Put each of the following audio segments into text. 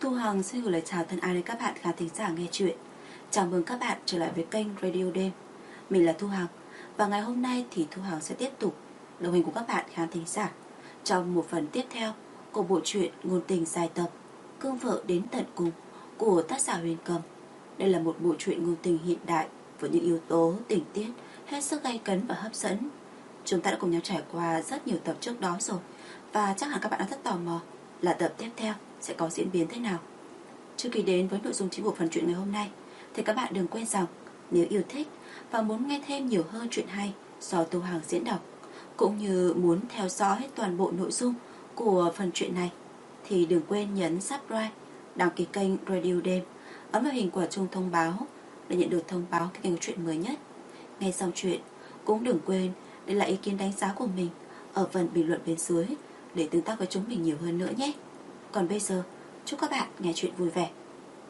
Thu Hằng xin gửi lời chào thân ái đến các bạn khán thính giả nghe chuyện. Chào mừng các bạn trở lại với kênh Radio Đêm. Mình là Thu Hằng và ngày hôm nay thì Thu Hằng sẽ tiếp tục đồng hành cùng các bạn khán thính giả trong một phần tiếp theo của bộ truyện ngôn tình dài tập Cương vợ đến tận cùng của tác giả Huyền Cầm. Đây là một bộ truyện ngôn tình hiện đại với những yếu tố tình tiết hết sức gay cấn và hấp dẫn. Chúng ta đã cùng nhau trải qua rất nhiều tập trước đó rồi và chắc hẳn các bạn đã rất tò mò là tập tiếp theo sẽ có diễn biến thế nào. Trước khi đến với nội dung chính của phần truyện ngày hôm nay thì các bạn đừng quên rằng nếu yêu thích và muốn nghe thêm nhiều hơn truyện hay do Thu Hằng diễn đọc, cũng như muốn theo dõi toàn bộ nội dung của phần truyện này, thì đừng quên nhấn subscribe, đăng ký kênh Radio Đêm, ấn vào hình quả chuông thông báo để nhận được thông báo khi kênh có truyện mới nhất. Nghe xong truyện cũng đừng quên để lại ý kiến đánh giá của mình ở phần bình luận bên dưới để tương tác với chúng mình nhiều hơn nữa nhé. Còn bây giờ, chúc các bạn nghe chuyện vui vẻ.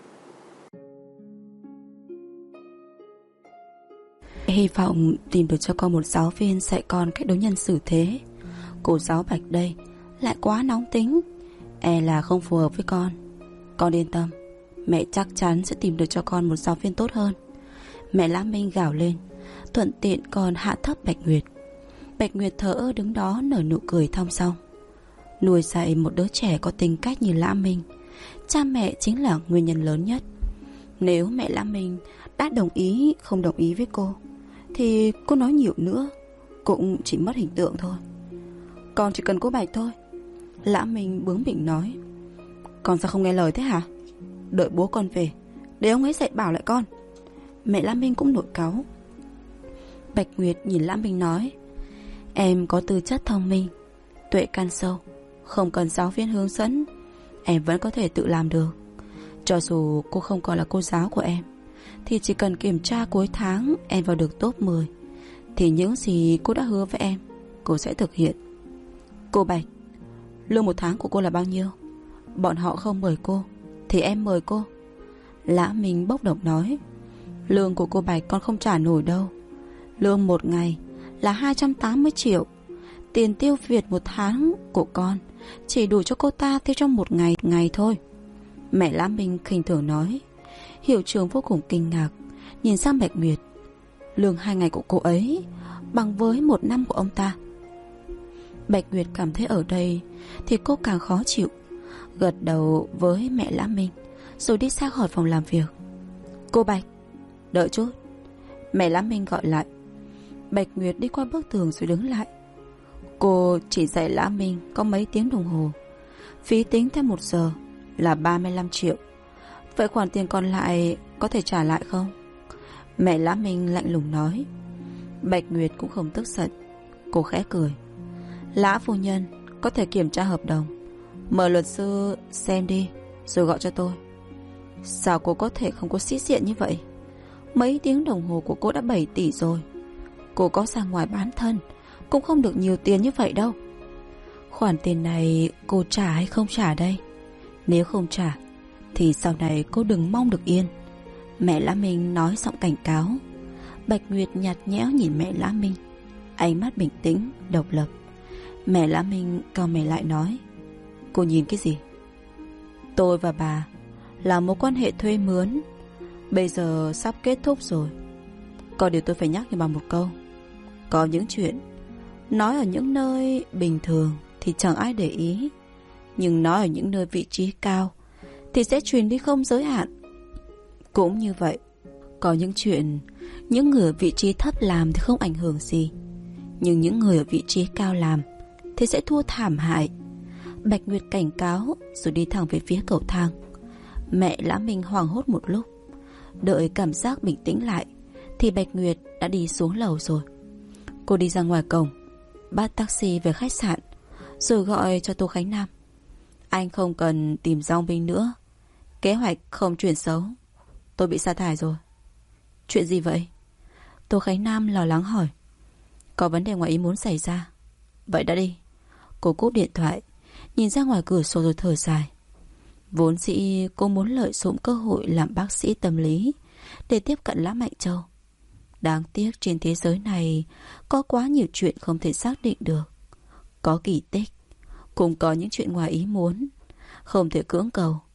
Hy vọng tìm được cho con một giáo viên dạy con cách đối nhân xử thế. Cô giáo Bạch đây lại quá nóng tính, e là không phù hợp với con. Con yên tâm, mẹ chắc chắn sẽ tìm được cho con một giáo viên tốt hơn. Mẹ Lã Minh gào lên, thuận tiện còn hạ thấp Bạch Nguyệt. Bạch Nguyệt thở ơ đứng đó nở nụ cười thong dong. Nuôi dạy một đứa trẻ có tính cách như Lã Minh, cha mẹ chính là nguyên nhân lớn nhất. Nếu mẹ Lã Minh đã không đồng ý với cô, thì cô nói nhiều nữa cũng chỉ mất hình tượng thôi. Con chỉ cần cô Bạch thôi. Lã Minh bướng bỉnh nói. Con sao không nghe lời thế hả? Đợi bố con về để ông ấy dạy bảo lại con. Mẹ Lã Minh cũng nổi cáu. Bạch Nguyệt nhìn Lã Minh nói, em có tư chất thông minh, tuệ căn sâu, không cần giáo viên hướng dẫn, em vẫn có thể tự làm được. Cho dù cô không còn là cô giáo của em, thì chỉ cần kiểm tra cuối tháng em vào được top 10, thì những gì cô đã hứa với em, cô sẽ thực hiện. Cô Bạch, lương một tháng của cô là bao nhiêu? Bọn họ không mời cô thì em mời cô. Lã Minh bốc đồng nói, lương của cô Bạch con không trả nổi đâu. Lương một ngày là 280 triệu. Tiền tiêu Việt một tháng của con chỉ đủ cho cô ta tiêu trong một ngày thôi. Mẹ Lã Minh khinh thường nói. Hiệu trưởng vô cùng kinh ngạc, nhìn sang Bạch Nguyệt. Lương 2 ngày của cô ấy bằng với 1 năm của ông ta. Bạch Nguyệt cảm thấy ở đây thì cô càng khó chịu, gật đầu với mẹ Lã Minh rồi đi ra khỏi phòng làm việc. Cô Bạch, đợi chút. Mẹ Lã Minh gọi lại. Bạch Nguyệt đi qua bức tường rồi đứng lại. Cô chỉ dạy Lã Minh có mấy tiếng đồng hồ, phí tính theo 1 giờ là 35 triệu. Vậy khoản tiền còn lại có thể trả lại không? Mẹ Lã Minh lạnh lùng nói. Bạch Nguyệt cũng không tức giận, cô khẽ cười. Lã phu nhân có thể kiểm tra hợp đồng, mời luật sư xem đi rồi gọi cho tôi. Sao cô có thể không có sĩ diện như vậy? Mấy tiếng đồng hồ của cô đã 7 tỷ rồi. Cô có ra ngoài bán thân cũng không được nhiều tiền như vậy đâu. Khoản tiền này cô trả hay không trả đây? Nếu không trả thì sau này cô đừng mong được yên. Mẹ Lã Minh nói giọng cảnh cáo. Bạch Nguyệt nhạt nhẽo nhìn mẹ Lã Minh, ánh mắt bình tĩnh, độc lập. Mẹ Lã Minh cau mày lại nói, cô nhìn cái gì? Tôi và bà là mối quan hệ thuê mướn, bây giờ sắp kết thúc rồi. Có điều tôi phải nhắc cho bà một câu. Có những chuyện nói ở những nơi bình thường thì chẳng ai để ý, nhưng nói ở những nơi vị trí cao thì sẽ truyền đi không giới hạn. Cũng như vậy, có những chuyện những người ở vị trí thấp làm thì không ảnh hưởng gì, nhưng những người ở vị trí cao làm thì sẽ thua thảm hại. Bạch Nguyệt cảnh cáo rồi đi thẳng về phía cầu thang. Mẹ Lã Minh hoảng hốt một lúc, đợi cảm giác bình tĩnh lại thì Bạch Nguyệt đã đi xuống lầu rồi. Cô đi ra ngoài cổng, bắt taxi về khách sạn, rồi gọi cho Tô Khánh Nam. Anh không cần tìm Giang Vinh nữa, kế hoạch không chuyển xấu, tôi bị sa thải rồi. Chuyện gì vậy? Tô Khánh Nam lo lắng hỏi. Có vấn đề ngoài ý muốn xảy ra. Vậy đã đi. Cô cúp điện thoại, nhìn ra ngoài cửa sổ rồi thở dài. Vốn dĩ cô muốn lợi dụng cơ hội làm bác sĩ tâm lý để tiếp cận Lã Mạnh Châu. Đáng tiếc trên thế giới này có quá nhiều chuyện không thể xác định được. Có kỳ tích, cũng có những chuyện ngoài ý muốn, không thể cưỡng cầu.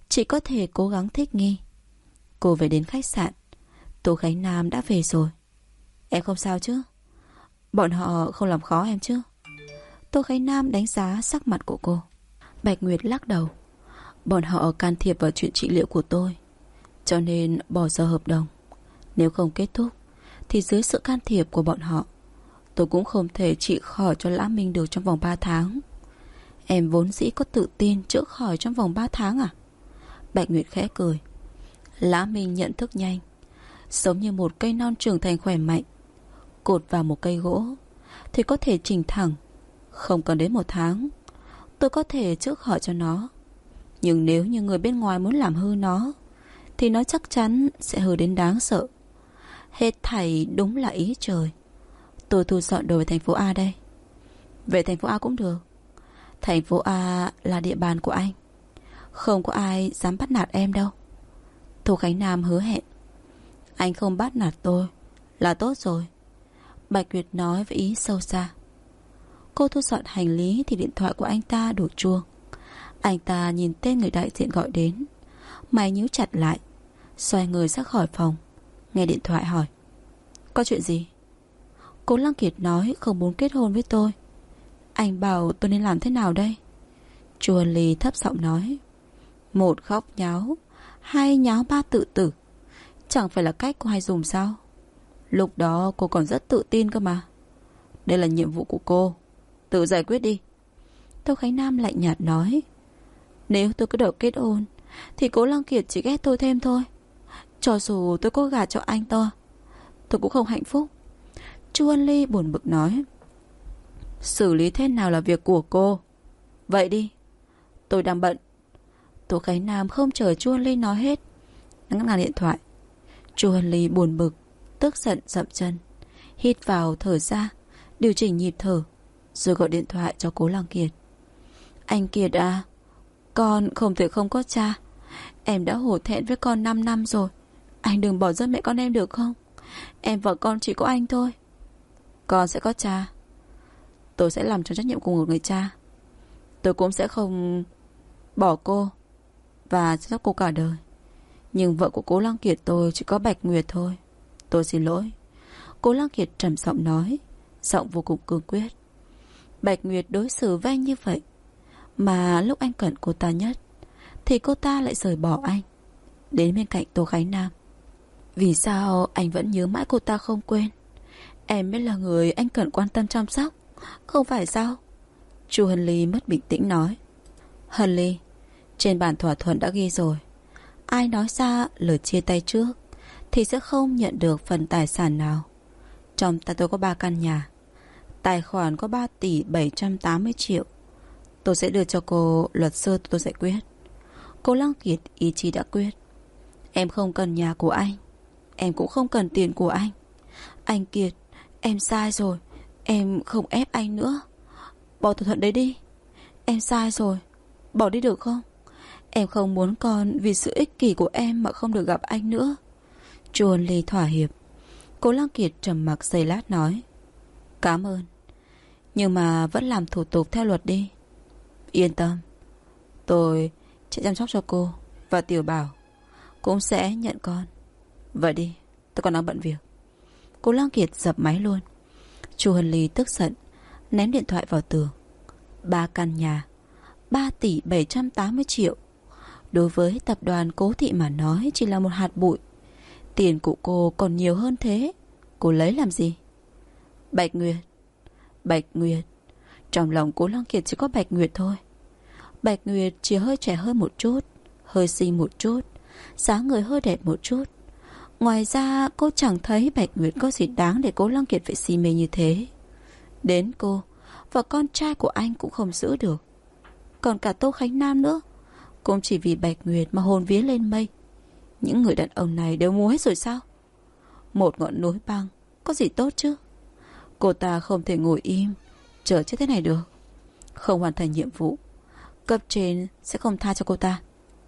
chỉ có thể cố gắng thích nghi. Cô về đến khách sạn. Tô Khánh Nam đã về rồi. Em không sao chứ? Bọn họ không làm khó em chứ? Tô Khánh Nam đánh giá sắc mặt của cô. Bạch Nguyệt lắc đầu. Bọn họ can thiệp vào chuyện trị liệu của tôi, cho nên bỏ giờ hợp đồng. Nếu không kết thúc thì dưới sự can thiệp của bọn họ, tôi cũng không thể trị khỏi cho Lã Minh được trong vòng 3 tháng. Em vốn dĩ có tự tin chữa khỏi trong vòng 3 tháng à? Bạch Nguyệt khẽ cười. Lã Minh nhận thức nhanh, giống như một cây non trưởng thành khỏe mạnh. Cột vào một cây gỗ thì có thể chỉnh thẳng. Không cần đến 1 tháng, tôi có thể chữa khỏi cho nó. Nhưng nếu như người bên ngoài muốn làm hư nó, thì nó chắc chắn sẽ hư đến đáng sợ. Hết thảy đúng là ý trời. Tôi thu dọn đồ về thành phố A đây. Về thành phố A cũng được. Thành phố A là địa bàn của anh. Không có ai dám bắt nạt em đâu. Tô Khánh Nam hứa hẹn. Anh không bắt nạt tôi là tốt rồi, Bạch Nguyệt nói với ý sâu xa. Cô thu dọn hành lý thì điện thoại của anh ta đổ chuông. Anh ta nhìn tên người đại diện gọi đến, mày nhíu chặt lại, xoay người ra khỏi phòng. Nghe điện thoại hỏi: có chuyện gì? Cố Lăng Kiệt nói không muốn kết hôn với tôi. Anh bảo tôi nên làm thế nào đây? Chuan Ly thấp giọng nói: 1 khóc nháo, 2 nháo 3 tự tử. Chẳng phải là cách cô hay dùng sao? Lúc đó cô còn rất tự tin cơ mà. Đây là nhiệm vụ của cô, tự giải quyết đi. Tô Khánh Nam lạnh nhạt nói: nếu tôi cứ đợi kết hôn thì Cố Lăng Kiệt chỉ ghét tôi thêm thôi. Cho dù tôi có gả cho anh tôi cũng không hạnh phúc. Chuan Ly buồn bực nói: xử lý thế nào là việc của cô. Vậy đi, tôi đang bận. Tô Khánh Nam không chờ Chuan Ly nói hết, ngắt ngang điện thoại. Chuan Ly buồn bực, tức giận dậm chân, hít vào thở ra, điều chỉnh nhịp thở, rồi gọi điện thoại cho Cố Lăng Kiệt. Anh Kiệt à, con không thể không có cha. Em đã hổ thẹn với con 5 năm rồi. Anh đừng bỏ rơi mẹ con em được không? Em và con chỉ có anh thôi. Con sẽ có cha. Tôi sẽ làm tròn trách nhiệm của một người cha. Tôi cũng sẽ không bỏ cô và chăm sóc cô cả đời. Nhưng vợ của Cố Lăng Kiệt tôi chỉ có Bạch Nguyệt thôi. Tôi xin lỗi. Cố Lăng Kiệt trầm giọng nói, giọng vô cùng cương quyết. Bạch Nguyệt đối xử với anh như vậy, mà lúc anh cần cô ta nhất thì cô ta lại rời bỏ anh, đến bên cạnh Tô Khánh Nam. Vì sao anh vẫn nhớ mãi cô ta không quên? Em mới là người anh cần quan tâm chăm sóc, không phải sao? Chu Hân Ly mất bình tĩnh nói. Hân Ly, trên bản thỏa thuận đã ghi rồi, ai nói ra lời chia tay trước thì sẽ không nhận được phần tài sản nào. Trong tay tôi có 3 căn nhà, tài khoản có 3 tỷ 780 triệu. Tôi sẽ đưa cho cô luật sư tôi giải quyết. Cố Lăng Kiệt ý chí đã quyết. Em không cần nhà của anh, em cũng không cần tiền của anh. Anh Kiệt, em sai rồi, em không ép anh nữa. Bỏ thỏa thuận đấy đi. Em sai rồi, bỏ đi được không? Em không muốn con vì sự ích kỷ của em mà không được gặp anh nữa. Chuan Ly thỏa hiệp. Cố Lăng Kiệt trầm mặc giây lát nói: cảm ơn, nhưng mà vẫn làm thủ tục theo luật đi. Yên tâm, tôi sẽ chăm sóc cho cô, và Tiểu Bảo cũng sẽ nhận con. Vậy đi, tôi còn đang bận việc. Cố Lăng Kiệt dập máy luôn. Chu Hân Ly tức giận, ném điện thoại vào tường. 3 căn nhà, 3 tỷ 780 triệu. Đối với tập đoàn Cố Thị mà nói chỉ là một hạt bụi. Tiền của cô còn nhiều hơn thế, cô lấy làm gì? Bạch Nguyệt, Bạch Nguyệt. Trong lòng Cố Lăng Kiệt chỉ có Bạch Nguyệt thôi. Bạch Nguyệt chỉ hơi trẻ hơn một chút, hơi xinh một chút, dáng người hơi đẹp một chút. Ngoài ra cô chẳng thấy Bạch Nguyệt có gì đáng để Cố Lăng Kiệt phải si mê như thế. Đến cô và con trai của anh cũng không giữ được. Còn cả Tô Khánh Nam nữa, cũng chỉ vì Bạch Nguyệt mà hồn vía lên mây. Những người đàn ông này đều ngu hết rồi sao? Một ngọn núi băng có gì tốt chứ? Cô ta không thể ngồi im chờ chết thế này được. Không hoàn thành nhiệm vụ, cấp trên sẽ không tha cho cô ta.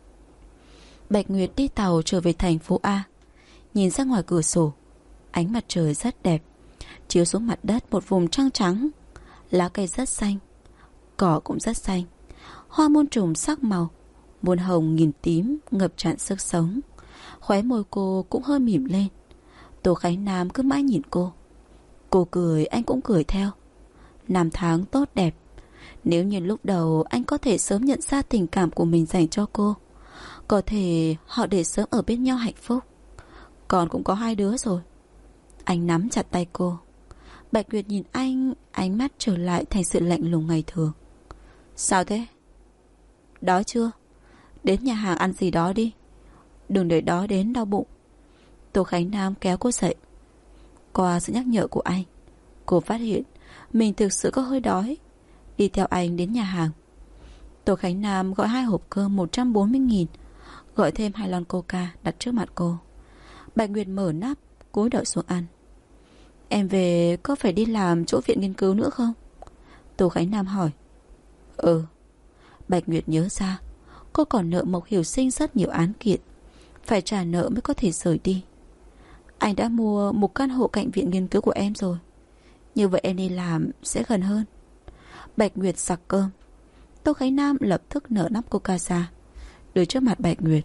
Bạch Nguyệt đi tàu trở về thành phố A. Nhìn ra ngoài cửa sổ, ánh mặt trời rất đẹp, chiếu xuống mặt đất một vùng trăng trắng. Lá cây rất xanh, cỏ cũng rất xanh, hoa muôn trùng sắc màu, Muôn hồng nghìn tím ngập tràn sức sống. Khóe môi cô cũng hơi mỉm lên. Tô Khánh Nam cứ mãi nhìn cô. Cô cười, anh cũng cười theo. Năm tháng tốt đẹp. Nếu như lúc đầu anh có thể sớm nhận ra tình cảm của mình dành cho cô, có thể họ để sớm ở bên nhau hạnh phúc. Còn cũng có 2 đứa rồi. Anh nắm chặt tay cô. Bạch Nguyệt nhìn anh, ánh mắt trở lại thành sự lạnh lùng ngày thường. Sao thế? Đói chưa? Đến nhà hàng ăn gì đó đi. Đừng để đói đến đau bụng. Tô Khánh Nam kéo cô dậy. Qua sự nhắc nhở của anh, cô phát hiện mình thực sự có hơi đói. Đi theo anh đến nhà hàng. Tô Khánh Nam gọi 2 hộp cơm 140.000, gọi thêm 2 lon coca đặt trước mặt cô. Bạch Nguyệt mở nắp, cúi đầu xuống ăn. Em về có phải đi làm chỗ viện nghiên cứu nữa không? Tô Khánh Nam hỏi. Ừ. Bạch Nguyệt nhớ ra cô còn nợ Mộc Hiểu Sinh rất nhiều án kiện, phải trả nợ mới có thể rời đi. Anh đã mua một căn hộ cạnh viện nghiên cứu của em rồi. Như vậy em đi làm sẽ gần hơn. Bạch Nguyệt sặc cơm. Tô Khánh Nam lập tức nở nắp coca ra, đưa trước mặt Bạch Nguyệt.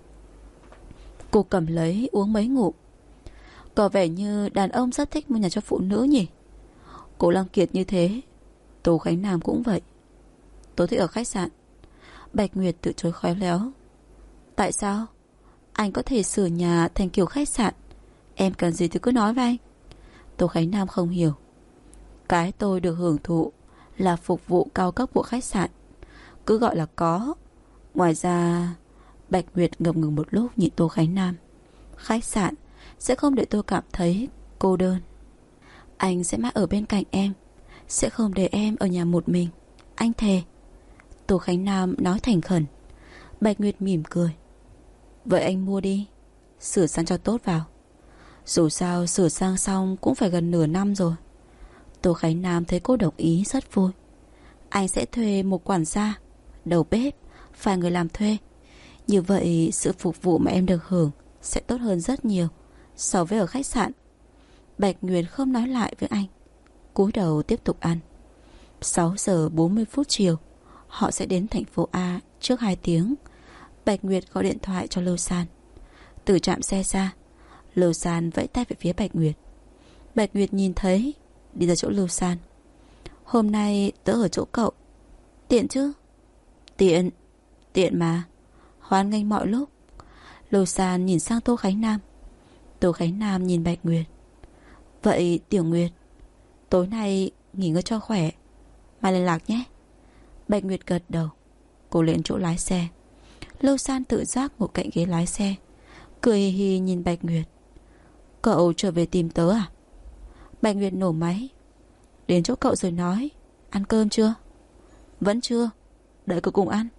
Cô cầm lấy uống mấy ngụm. Có vẻ như đàn ông rất thích mua nhà cho phụ nữ nhỉ. Cô Lăng Kiệt như thế, Tô Khánh Nam cũng vậy. Tôi thích ở khách sạn. Bạch Nguyệt từ chối khéo léo. Tại sao? Anh có thể sửa nhà thành kiểu khách sạn. Em cần gì thì cứ nói với anh. Tô Khánh Nam không hiểu. Cái tôi được hưởng thụ là phục vụ cao cấp của khách sạn, cứ gọi là có. Ngoài ra... Bạch Nguyệt ngập ngừng một lúc nhìn Tô Khánh Nam. Khách sạn sẽ không để tôi cảm thấy cô đơn. Anh sẽ mãi ở bên cạnh em, sẽ không để em ở nhà một mình. Anh thề. Tô Khánh Nam nói thành khẩn. Bạch Nguyệt mỉm cười. Vậy anh mua đi, sửa sang cho tốt vào. Dù sao sửa sang xong cũng phải gần nửa năm rồi. Tô Khánh Nam thấy cô đồng ý rất vui. Anh sẽ thuê một quản gia, đầu bếp, vài người làm thuê. Như vậy sự phục vụ mà em được hưởng sẽ tốt hơn rất nhiều so với ở khách sạn. Bạch Nguyệt không nói lại với anh, cúi đầu tiếp tục ăn. 6 giờ 40 phút chiều, họ sẽ đến thành phố A trước 2 tiếng. Bạch Nguyệt gọi điện thoại cho Lưu San. Từ trạm xe ra, Lưu San vẫy tay về phía Bạch Nguyệt. Bạch Nguyệt nhìn thấy, đi ra chỗ Lưu San. Hôm nay tớ ở chỗ cậu. Tiện chứ? Tiện. Tiện mà. Hoan nghênh mọi lúc. Lưu San nhìn sang Tô Khánh Nam. Tô Khánh Nam nhìn Bạch Nguyệt. Vậy Tiểu Nguyệt, tối nay nghỉ ngơi cho khỏe, mai liên lạc nhé. Bạch Nguyệt gật đầu. Cô lên chỗ lái xe. Lưu San tự giác ngồi cạnh ghế lái xe, cười hì hì nhìn Bạch Nguyệt. Cậu trở về tìm tớ à? Bạch Nguyệt nổ máy. Đến chỗ cậu rồi nói. Ăn cơm chưa? Vẫn chưa. Đợi cậu cùng ăn.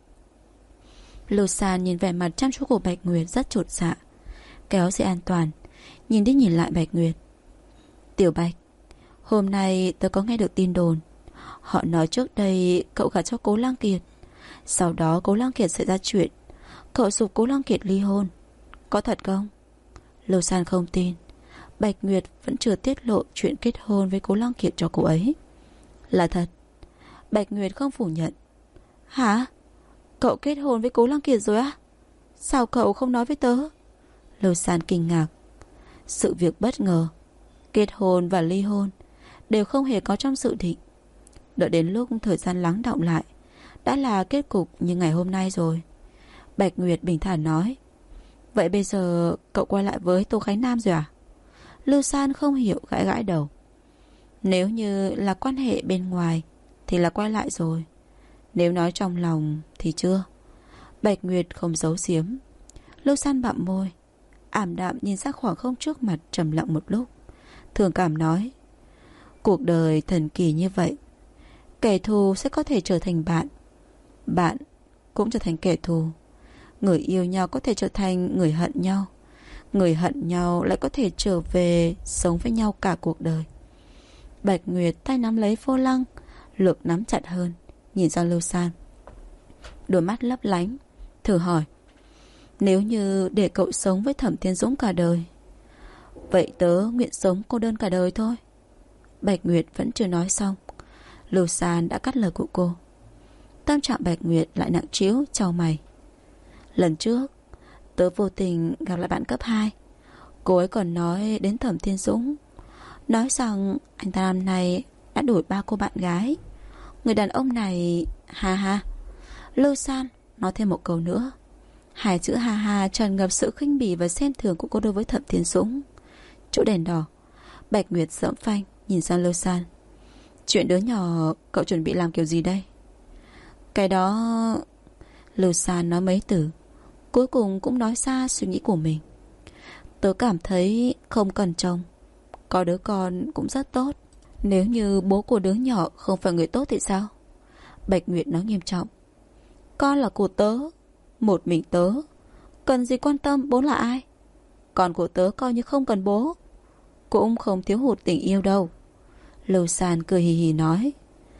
Lưu San nhìn vẻ mặt chăm chú của Bạch Nguyệt rất chột dạ, kéo dây an toàn, nhìn đi nhìn lại Bạch Nguyệt. Tiểu Bạch, hôm nay tớ có nghe được tin đồn. Họ nói trước đây cậu gả cho Cố Lăng Kiệt, sau đó Cố Lăng Kiệt xảy ra chuyện, cậu giục Cố Lăng Kiệt ly hôn. Có thật không? Lưu San không tin. Bạch Nguyệt vẫn chưa tiết lộ chuyện kết hôn với Cố Lăng Kiệt cho cô ấy. Là thật. Bạch Nguyệt không phủ nhận. Hả? Cậu kết hôn với Cố Lăng Kiệt rồi á? Sao cậu không nói với tớ? Lưu San kinh ngạc. Sự việc bất ngờ, kết hôn và ly hôn đều không hề có trong dự định. Đợi đến lúc thời gian lắng đọng lại, đã là kết cục như ngày hôm nay rồi. Bạch Nguyệt bình thản nói. Vậy bây giờ cậu quay lại với Tô Khánh Nam rồi à? Lưu San không hiểu, gãi gãi đầu. Nếu như là quan hệ bên ngoài thì là quay lại rồi, nếu nói trong lòng thì chưa. Bạch Nguyệt không giấu giếm. Lưu San bặm môi, ảm đạm nhìn ra khoảng không trước mặt, trầm lặng một lúc, thường cảm nói. Cuộc đời thần kỳ như vậy. Kẻ thù sẽ có thể trở thành bạn, bạn cũng trở thành kẻ thù. Người yêu nhau có thể trở thành người hận nhau, người hận nhau lại có thể trở về sống với nhau cả cuộc đời. Bạch Nguyệt tay nắm lấy vô lăng, lực nắm chặt hơn, nhìn sang Lưu San. Đôi mắt lấp lánh, thử hỏi. Nếu như để cậu sống với Thẩm Thiên Dũng cả đời, vậy tớ nguyện sống cô đơn cả đời thôi. Bạch Nguyệt vẫn chưa nói xong, Lưu San đã cắt lời của cô. Tâm trạng Bạch Nguyệt lại nặng trĩu, chau mày. Lần trước tớ vô tình gặp lại bạn cấp 2. Cô ấy còn nói đến Thẩm Thiên Dũng, nói rằng anh ta năm nay đã đổi 3 cô bạn gái. Người đàn ông này... Ha ha. Lưu San nói thêm một câu nữa. Hai chữ ha ha tràn ngập sự khinh bỉ và xem thường của cô đối với Thẩm Thiên Dũng. Chỗ đèn đỏ, Bạch Nguyệt giẫm phanh nhìn sang Lưu San. Chuyện đứa nhỏ cậu chuẩn bị làm kiểu gì đây? Cái đó... Lưu San nói mấy từ, cuối cùng cũng nói ra suy nghĩ của mình. Tớ cảm thấy không cần chồng, có đứa con cũng rất tốt. Nếu như bố của đứa nhỏ không phải người tốt thì sao? Bạch Nguyệt nói nghiêm trọng. Con là của tớ, một mình tớ, cần gì quan tâm bố là ai? Con của tớ coi như không cần bố, cũng không thiếu hụt tình yêu đâu. Lưu San cười hì hì nói.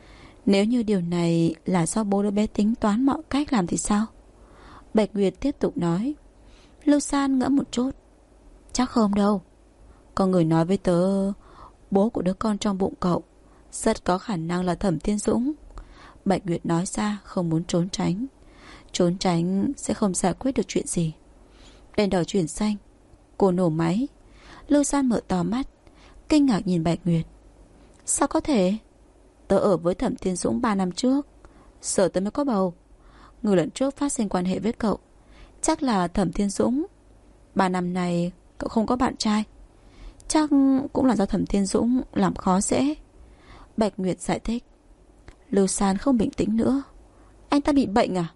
Nếu như điều này là do bố đứa bé tính toán mọi cách làm thì sao? Bạch Nguyệt tiếp tục nói. Lưu San ngẫm một chút. Chắc không đâu. Có người nói với tớ, bố của đứa con trong bụng cậu rất có khả năng là Thẩm Thiên Dũng. Bạch Nguyệt nói ra không muốn trốn tránh. Trốn tránh sẽ không giải quyết được chuyện gì. Đèn đỏ chuyển xanh, cô nổ máy. Lưu San mở to mắt, kinh ngạc nhìn Bạch Nguyệt. Sao có thể? Tớ ở với Thẩm Thiên Dũng 3 năm trước, giờ tớ mới có bầu. Người lần trước phát sinh quan hệ với cậu chắc là Thẩm Thiên Dũng. 3 năm này cậu không có bạn trai, chắc cũng là do Thẩm Thiên Dũng làm khó dễ. Bạch Nguyệt giải thích. Lưu San không bình tĩnh nữa. Anh ta bị bệnh à?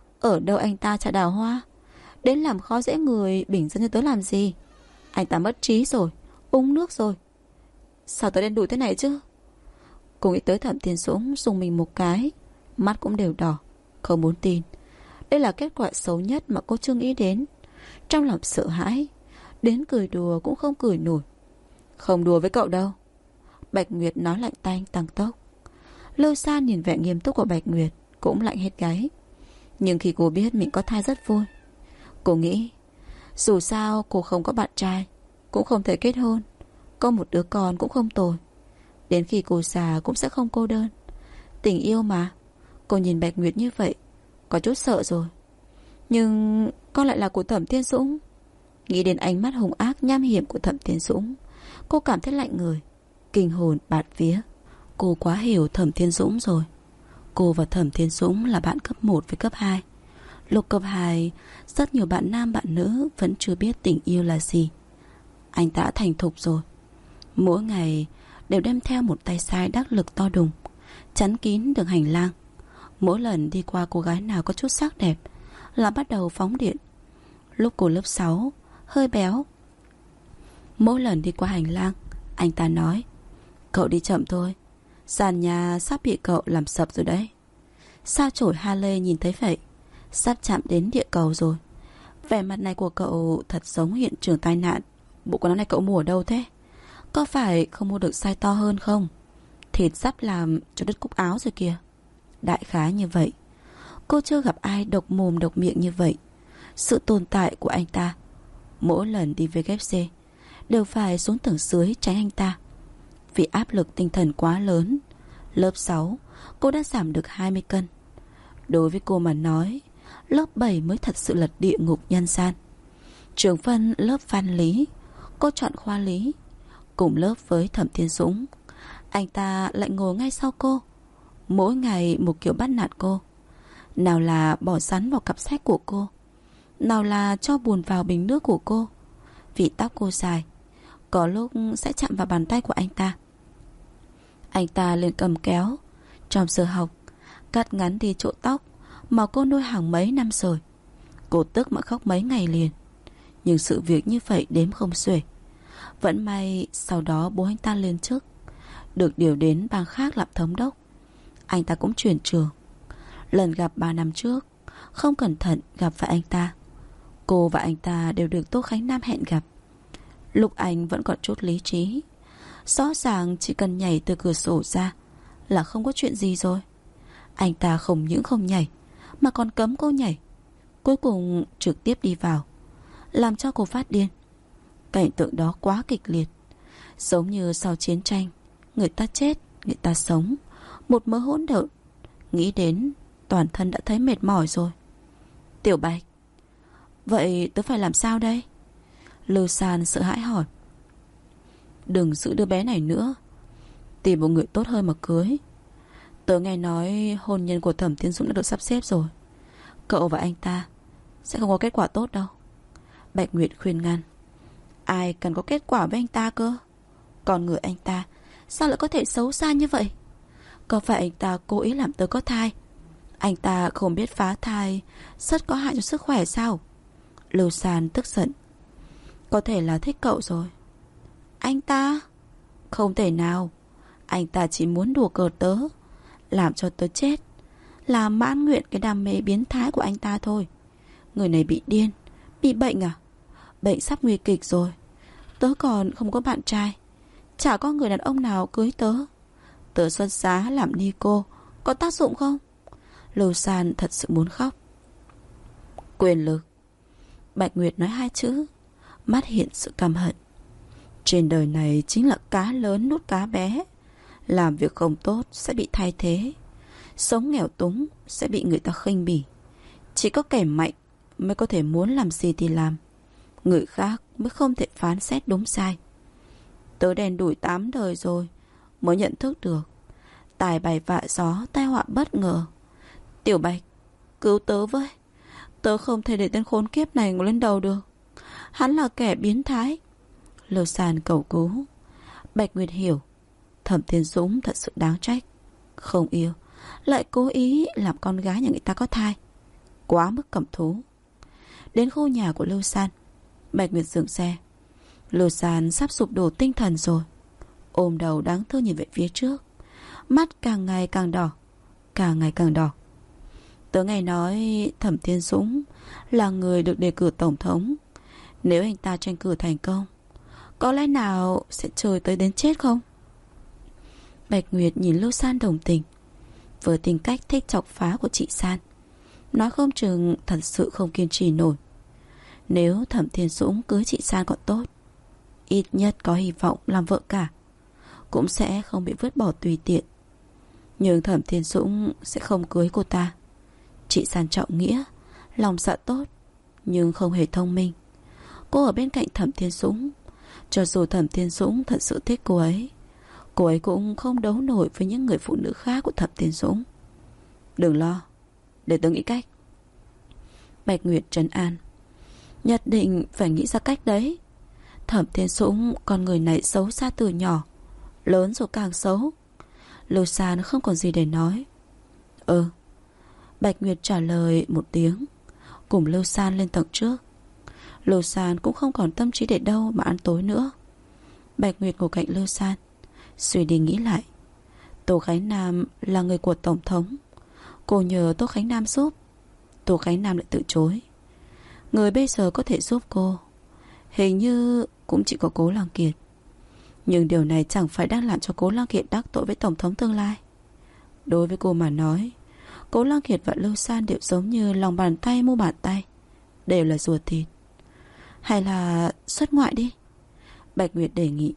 Ở đâu anh ta chả đào hoa, đến làm khó dễ người bình dân như tớ làm gì? Anh ta mất trí rồi, uống nước rồi. Sao tớ đen đủi thế này chứ? Cô nghĩ tới Thẩm Thiên Dũng dùng mình một cái, mắt cũng đều đỏ, không muốn tin. Đây là kết quả xấu nhất mà cô chưa nghĩ đến. Trong lòng sợ hãi, đến cười đùa cũng không cười nổi. Không đùa với cậu đâu. Bạch Nguyệt nói lạnh tanh tăng tốc. Lưu San nhìn vẻ nghiêm túc của Bạch Nguyệt cũng lạnh hết gáy. Nhưng khi cô biết mình có thai rất vui. Cô nghĩ dù sao cô không có bạn trai, cũng không thể kết hôn, có một đứa con cũng không tồi. Đến khi cô già cũng sẽ không cô đơn. Tình yêu mà. Cô nhìn Bạch Nguyệt như vậy, có chút sợ rồi. Nhưng con lại là của Thẩm Thiên Dũng. Nghĩ đến ánh mắt hung ác nham hiểm của Thẩm Thiên Dũng, cô cảm thấy lạnh người, kinh hồn bạt vía. Cô quá hiểu Thẩm Thiên Dũng rồi. Cô và Thẩm Thiên Dũng là bạn cấp 1 với cấp 2. Lúc cấp 2, rất nhiều bạn nam bạn nữ vẫn chưa biết tình yêu là gì. Anh ta đã thành thục rồi. Mỗi ngày đều đem theo một tay sai đắc lực to đùng, chắn kín đường hành lang. Mỗi lần đi qua cô gái nào có chút sắc đẹp là bắt đầu phóng điện. Lúc cô lớp 6, hơi béo. Mỗi lần đi qua hành lang, anh ta nói, cậu đi chậm thôi, sàn nhà sắp bị cậu làm sập rồi đấy. Sao chổi Harley nhìn thấy vậy, sắp chạm đến địa cầu rồi. Vẻ mặt này của cậu thật giống hiện trường tai nạn. Bộ quần áo này cậu mua ở đâu thế? Có phải không mua được size to hơn không? Thịt sắp làm cho đứt cúc áo rồi kìa. Đại khái như vậy. Cô chưa gặp ai độc mồm độc miệng như vậy. Sự tồn tại của anh ta, mỗi lần đi về KFC đều phải xuống tầng dưới tránh anh ta. Vì áp lực tinh thần quá lớn, lớp 6 cô đã giảm được 20 cân. Đối với cô mà nói, lớp 7 mới thật sự là địa ngục nhân gian. Trường phân lớp văn lý, cô chọn khoa lý, cùng lớp với Thẩm Thiên Dũng. Anh ta lại ngồi ngay sau cô, mỗi ngày một kiểu bắt nạt cô. Nào là bỏ rắn vào cặp sách của cô, nào là cho bùn vào bình nước của cô. Vì tóc cô dài, có lúc sẽ chạm vào bàn tay của anh ta. Anh ta liền cầm kéo trong giờ học, cắt ngắn đi chỗ tóc mà cô nuôi hàng mấy năm rồi. Cô tức mà khóc mấy ngày liền. Nhưng sự việc như vậy đếm không xuể. Vẫn may sau đó bố anh ta lên chức, được điều đến bang khác làm thống đốc. Anh ta cũng chuyển trường. Lần gặp 3 năm trước, không cẩn thận gặp phải anh ta. Cô và anh ta đều được Tô Khánh Nam hẹn gặp. Lúc anh vẫn còn chút lý trí, rõ ràng chỉ cần nhảy từ cửa sổ ra là không có chuyện gì rồi. Anh ta không những không nhảy mà còn cấm cô nhảy. Cuối cùng trực tiếp đi vào, làm cho cô phát điên. Cảnh tượng đó quá kịch liệt, giống như sau chiến tranh, người ta chết, người ta sống, một mớ hỗn độn. Nghĩ đến toàn thân đã thấy mệt mỏi rồi. Tiểu Bạch, Vậy tớ phải làm sao đây? Lưu San sợ hãi hỏi. Đừng giữ đứa bé này nữa, tìm một người tốt hơn mà cưới. Tớ nghe nói hôn nhân của Thẩm Thiên Dũng đã được sắp xếp rồi. Cậu và anh ta sẽ không có kết quả tốt đâu. Bạch Nguyệt khuyên ngăn. Ai cần có kết quả với anh ta cơ? Còn người anh ta sao lại có thể xấu xa như vậy? Có phải anh ta cố ý làm tớ có thai? Anh ta không biết phá thai rất có hại cho sức khỏe sao? Lưu San tức giận. Có thể là thích cậu rồi. Anh ta? Không thể nào. Anh ta chỉ muốn đùa cợt tớ, làm cho tớ chết, làm mãn nguyện cái đam mê biến thái của anh ta thôi. Người này bị điên, bị bệnh à? Bệnh sắp nguy kịch rồi. Tớ còn không có bạn trai, chả có người đàn ông nào cưới tớ. Tớ xuất giá làm ni cô có tác dụng không? Lưu San thật sự muốn khóc. Quyền lực. Bạch Nguyệt nói hai chữ, mắt hiện sự căm hận. Trên đời này chính là cá lớn nuốt cá bé. Làm việc không tốt sẽ bị thay thế, sống nghèo túng sẽ bị người ta khinh bỉ. Chỉ có kẻ mạnh mới có thể muốn làm gì thì làm, người khác mới không thể phán xét đúng sai. Tớ đen đủi 8 đời rồi mới nhận thức được tài bày vạ gió, tai họa bất ngờ. Tiểu Bạch, cứu tớ với. Tớ không thể để tên khốn kiếp này ngồi lên đầu được. Hắn là kẻ biến thái. Lưu San cầu cứu. Bạch Nguyệt hiểu Thẩm Thiên Dũng thật sự đáng trách. Không yêu lại cố ý làm con gái nhà người ta có thai, quá mức cẩm thú. Đến khu nhà của Lưu San, Bạch Nguyệt dừng xe. Lưu San sắp sụp đổ tinh thần rồi, ôm đầu đáng thương nhìn về phía trước, mắt càng ngày càng đỏ, càng ngày càng đỏ. Tớ nghe nói Thẩm Thiên Dũng là người được đề cử tổng thống. Nếu anh ta tranh cử thành công, có lẽ nào sẽ chơi tới đến chết không? Bạch Nguyệt nhìn Lưu San đồng tình. Với tính cách thích chọc phá của chị San, nói không chừng thật sự không kiên trì nổi. Nếu Thẩm Thiên Dũng cưới chị San còn tốt, ít nhất có hy vọng làm vợ cả, cũng sẽ không bị vứt bỏ tùy tiện. Nhưng Thẩm Thiên Dũng sẽ không cưới cô ta. Chị San trọng nghĩa, lòng dạ tốt, nhưng không hề thông minh. Cô ở bên cạnh Thẩm Thiên Dũng, cho dù Thẩm Thiên Dũng thật sự thích cô ấy cũng không đấu nổi với những người phụ nữ khác của Thẩm Thiên Dũng. Đừng lo, để tớ nghĩ cách. Bạch Nguyệt trấn an. Nhất định phải nghĩ ra cách đấy. Thẩm Thiên Dũng con người này xấu xa từ nhỏ, lớn rồi càng xấu. Lưu San không còn gì để nói. Bạch Nguyệt trả lời một tiếng, cùng Lưu San lên tầng trước. Lưu San cũng không còn tâm trí để đâu mà ăn tối nữa. Bạch Nguyệt ngồi cạnh Lưu San, suy đi nghĩ lại. Tô Khánh Nam là người của tổng thống, cô nhờ Tô Khánh Nam giúp, Tô Khánh Nam lại từ chối. Người bây giờ có thể giúp cô hình như cũng chỉ có Cố Lăng Kiệt. Nhưng điều này chẳng phải đang làm cho Cố Lăng Kiệt đắc tội với tổng thống tương lai. Đối với cô mà nói, Cố Lăng Kiệt và Lưu San đều giống như lòng bàn tay mu bàn tay, đều là ruột thịt. Hay là xuất ngoại đi, Bạch Nguyệt đề nghị.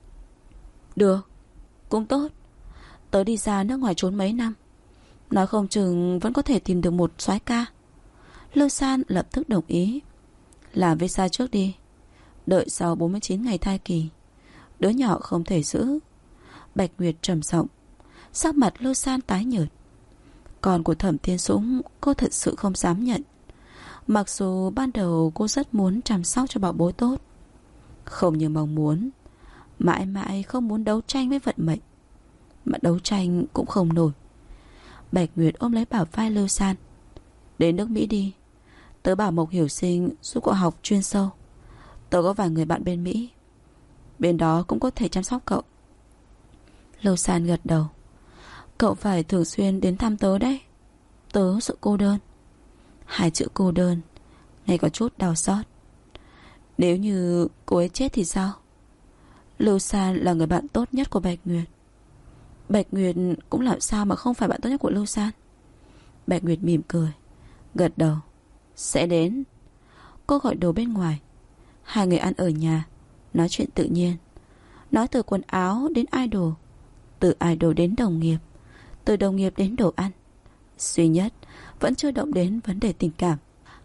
Được, cũng tốt. Tớ đi ra nước ngoài trốn mấy năm, nói không chừng vẫn có thể tìm được một soái ca. Lưu San lập tức đồng ý. Làm visa trước đi, đợi sau 49 ngày thai kỳ, đứa nhỏ không thể giữ. Bạch Nguyệt trầm giọng. Sắc mặt Lưu San tái nhợt. Con của Thẩm Thiên Dũng cô thật sự không dám nhận. Mặc dù ban đầu cô rất muốn chăm sóc cho bảo bối tốt, không như mong muốn, mãi mãi không muốn đấu tranh với vận mệnh, mà đấu tranh cũng không nổi. Bạch Nguyệt ôm lấy bả vai Lưu San. Đến nước Mỹ đi, tớ bảo Mộc Hiểu Sinh giúp cậu học chuyên sâu. Tớ có vài người bạn bên Mỹ, bên đó cũng có thể chăm sóc cậu. Lưu San gật đầu. Cậu phải thường xuyên đến thăm tớ đấy. Tớ sợ cô đơn. Hai chữ cô đơn nghe có chút đau xót. Nếu như cô ấy chết thì sao? Lưu San là người bạn tốt nhất của Bạch Nguyệt. Bạch Nguyệt cũng làm sao mà không phải bạn tốt nhất của Lưu San. Bạch Nguyệt mỉm cười, gật đầu. Sẽ đến. Cô gọi đồ bên ngoài. Hai người ăn ở nhà, nói chuyện tự nhiên. Nói từ quần áo đến idol, từ idol đến đồng nghiệp, từ đồng nghiệp đến đồ ăn. Duy nhất vẫn chưa động đến vấn đề tình cảm.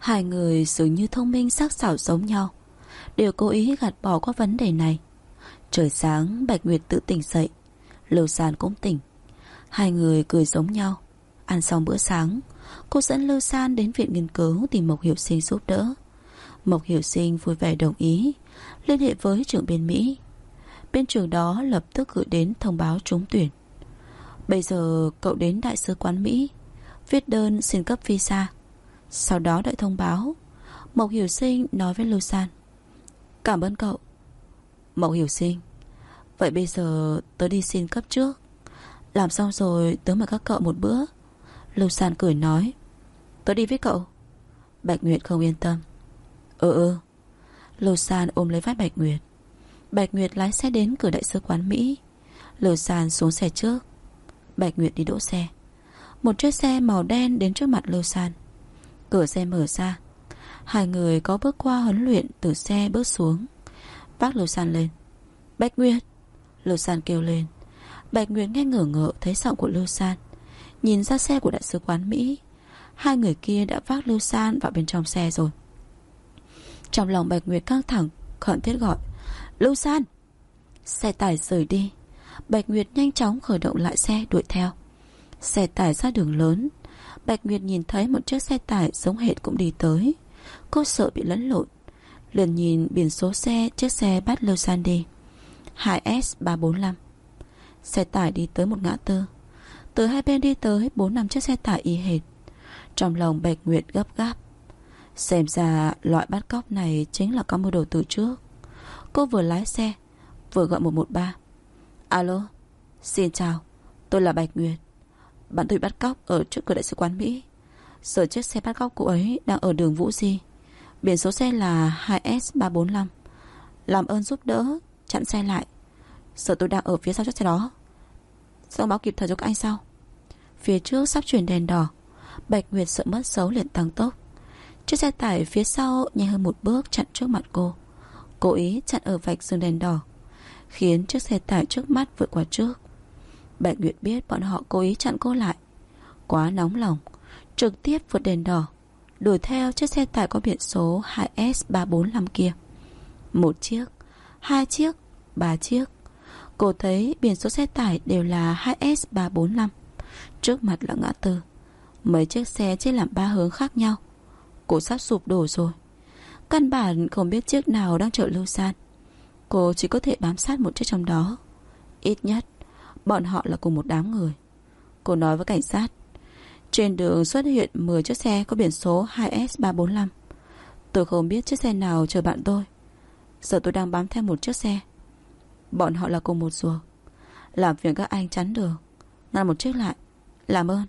Hai người dường như thông minh sắc sảo giống nhau, đều cố ý gạt bỏ qua vấn đề này. Trời sáng, Bạch Nguyệt tự tỉnh dậy, Lưu San cũng tỉnh. Hai người cười giống nhau. Ăn xong bữa sáng, cô dẫn Lưu San đến viện nghiên cứu tìm Mộc Hiểu Sinh giúp đỡ. Mộc Hiểu Sinh vui vẻ đồng ý, liên hệ với trưởng bên Mỹ. Bên trường đó lập tức gửi đến thông báo trúng tuyển. Bây giờ cậu đến đại sứ quán Mỹ, viết đơn xin cấp visa, sau đó đợi thông báo. Mộc Hiểu Sinh nói với Lưu San. Cảm ơn cậu. Mộc Hiểu Sinh: vậy bây giờ tớ đi xin cấp trước, làm xong rồi tớ mời các cậu một bữa. Lưu San cười nói. Tớ đi với cậu. Bạch Nguyệt không yên tâm. Lưu San ôm lấy vai Bạch Nguyệt. Bạch Nguyệt lái xe đến cửa đại sứ quán Mỹ. Lưu San xuống xe trước. Bạch Nguyệt đi đỗ xe. Một chiếc xe màu đen đến trước mặt Lưu San. Cửa xe mở ra. Hai người có bước qua huấn luyện từ xe bước xuống, vác Lưu San lên. Bạch Nguyệt! Lưu San kêu lên. Bạch Nguyệt nghe ngỡ ngợ thấy giọng của Lưu San, nhìn ra xe của đại sứ quán Mỹ. Hai người kia đã vác Lưu San vào bên trong xe rồi. Trong lòng Bạch Nguyệt căng thẳng, khẩn thiết gọi. Lưu San! Xe tải rời đi. Bạch Nguyệt nhanh chóng khởi động lại xe đuổi theo. Xe tải ra đường lớn. Bạch Nguyệt nhìn thấy một chiếc xe tải giống hệt cũng đi tới. Cô sợ bị lẫn lộn, liền nhìn biển số xe chiếc xe bắt Lưu San đi. 2S345. Xe tải đi tới một ngã tư. Từ hai bên đi tới 4-5 chiếc xe tải y hệt. Trong lòng Bạch Nguyệt gấp gáp. Xem ra loại bắt cóc này chính là có mưu đồ từ trước. Cô vừa lái xe vừa gọi 113. Alo, xin chào, tôi là Bạch Nguyệt. Bạn tôi bắt cóc ở trước cửa đại sứ quán Mỹ. Giờ chiếc xe bắt cóc cô ấy đang ở đường Vũ Di, biển số xe là 2S345. Làm ơn giúp đỡ chặn xe lại. Giờ tôi đang ở phía sau chiếc xe đó. Sẽ báo kịp thời cho các anh sau. Phía trước sắp chuyển đèn đỏ. Bạch Nguyệt sợ mất dấu liền tăng tốc. Chiếc xe tải phía sau nhanh hơn một bước chặn trước mặt cô, cố ý chặn ở vạch dừng đèn đỏ, khiến chiếc xe tải trước mắt vượt qua trước. Bạch Nguyệt biết bọn họ cố ý chặn cô lại, quá nóng lòng, trực tiếp vượt đèn đỏ, đuổi theo chiếc xe tải có biển số 2S345 kia. Một chiếc, hai chiếc, ba chiếc. Cô thấy biển số xe tải đều là 2S345. Trước mặt là ngã tư, mấy chiếc xe chia làm ba hướng khác nhau. Cô sắp sụp đổ rồi. Căn bản không biết chiếc nào đang chở Lưu San. Cô chỉ có thể bám sát một chiếc trong đó. Ít nhất bọn họ là cùng một đám người. Cô nói với cảnh sát. Trên đường xuất hiện 10 chiếc xe có biển số 2S345. Tôi không biết chiếc xe nào chở bạn tôi. Giờ tôi đang bám theo một chiếc xe. Bọn họ là cùng một ruột. Làm phiền các anh chắn đường, ngăn một chiếc lại. Làm ơn.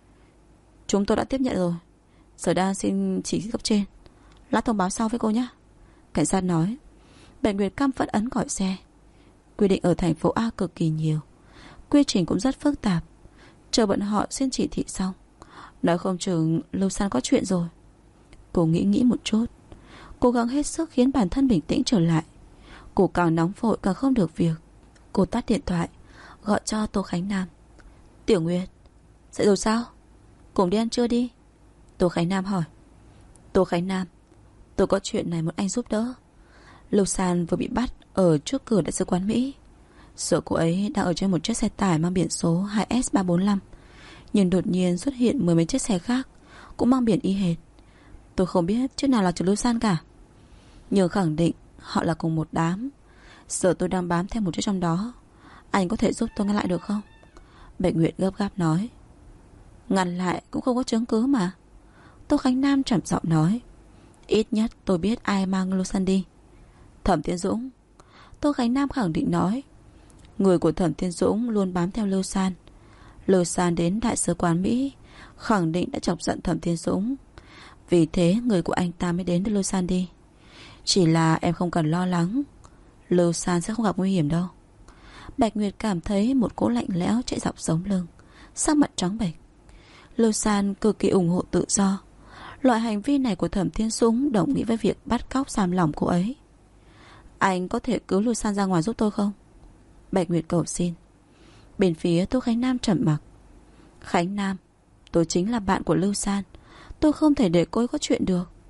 Chúng tôi đã tiếp nhận rồi. Giờ đang xin chỉ cấp trên, lát thông báo sau với cô nhé. Cảnh sát nói. Bạch Nguyệt căm phẫn ấn gọi xe. Quy định ở thành phố A cực kỳ nhiều, quy trình cũng rất phức tạp. Chờ bọn họ xin chỉ thị xong, nói không chừng Lưu San có chuyện rồi. Cô nghĩ một chút, cố gắng hết sức khiến bản thân bình tĩnh trở lại. Cô càng nóng vội càng không được việc. Cô tắt điện thoại, gọi cho Tô Khánh Nam. Tiểu Nguyệt, dậy rồi sao? Cùng đi ăn trưa đi. Tô Khánh Nam hỏi. Tô Khánh Nam, tôi có chuyện này muốn anh giúp đỡ. Lưu San vừa bị bắt ở trước cửa đại sứ quán Mỹ. Sợ cô ấy đang ở trên một chiếc xe tải mang biển số 2S345, nhưng đột nhiên xuất hiện mười mấy chiếc xe khác cũng mang biển y hệt. Tôi không biết chiếc nào là chở Lưu San cả, nhưng khẳng định họ là cùng một đám. Giờ tôi đang bám theo một chiếc trong đó. Anh có thể giúp tôi ngăn lại được không? Bạch Nguyệt gấp gáp nói. Ngăn lại cũng không có chứng cứ mà. Tô Khánh Nam trầm giọng nói. Ít nhất tôi biết ai mang Lưu San đi. Thẩm Thiên Dũng. Tô Khánh Nam khẳng định nói. Người của Thẩm Thiên Dũng luôn bám theo Lưu San. Lưu San đến đại sứ quán Mỹ, khẳng định đã chọc giận Thẩm Thiên Dũng. Vì thế người của anh ta mới đến đưa Lưu San đi. Chỉ là em không cần lo lắng, Lưu San sẽ không gặp nguy hiểm đâu. Bạch Nguyệt cảm thấy một cỗ lạnh lẽo chạy dọc sống lưng, sắc mặt trắng bệch. Lưu San cực kỳ ủng hộ tự do. Loại hành vi này của Thẩm Thiên Dũng đồng nghĩa với việc bắt cóc giam lỏng cô ấy. Anh có thể cứu Lưu San ra ngoài giúp tôi không? Bạch Nguyệt cầu xin. Bên phía Tô Khánh Nam trầm mặc. Khánh Nam, tôi chính là bạn của Lưu San, tôi không thể để cô ấy có chuyện được.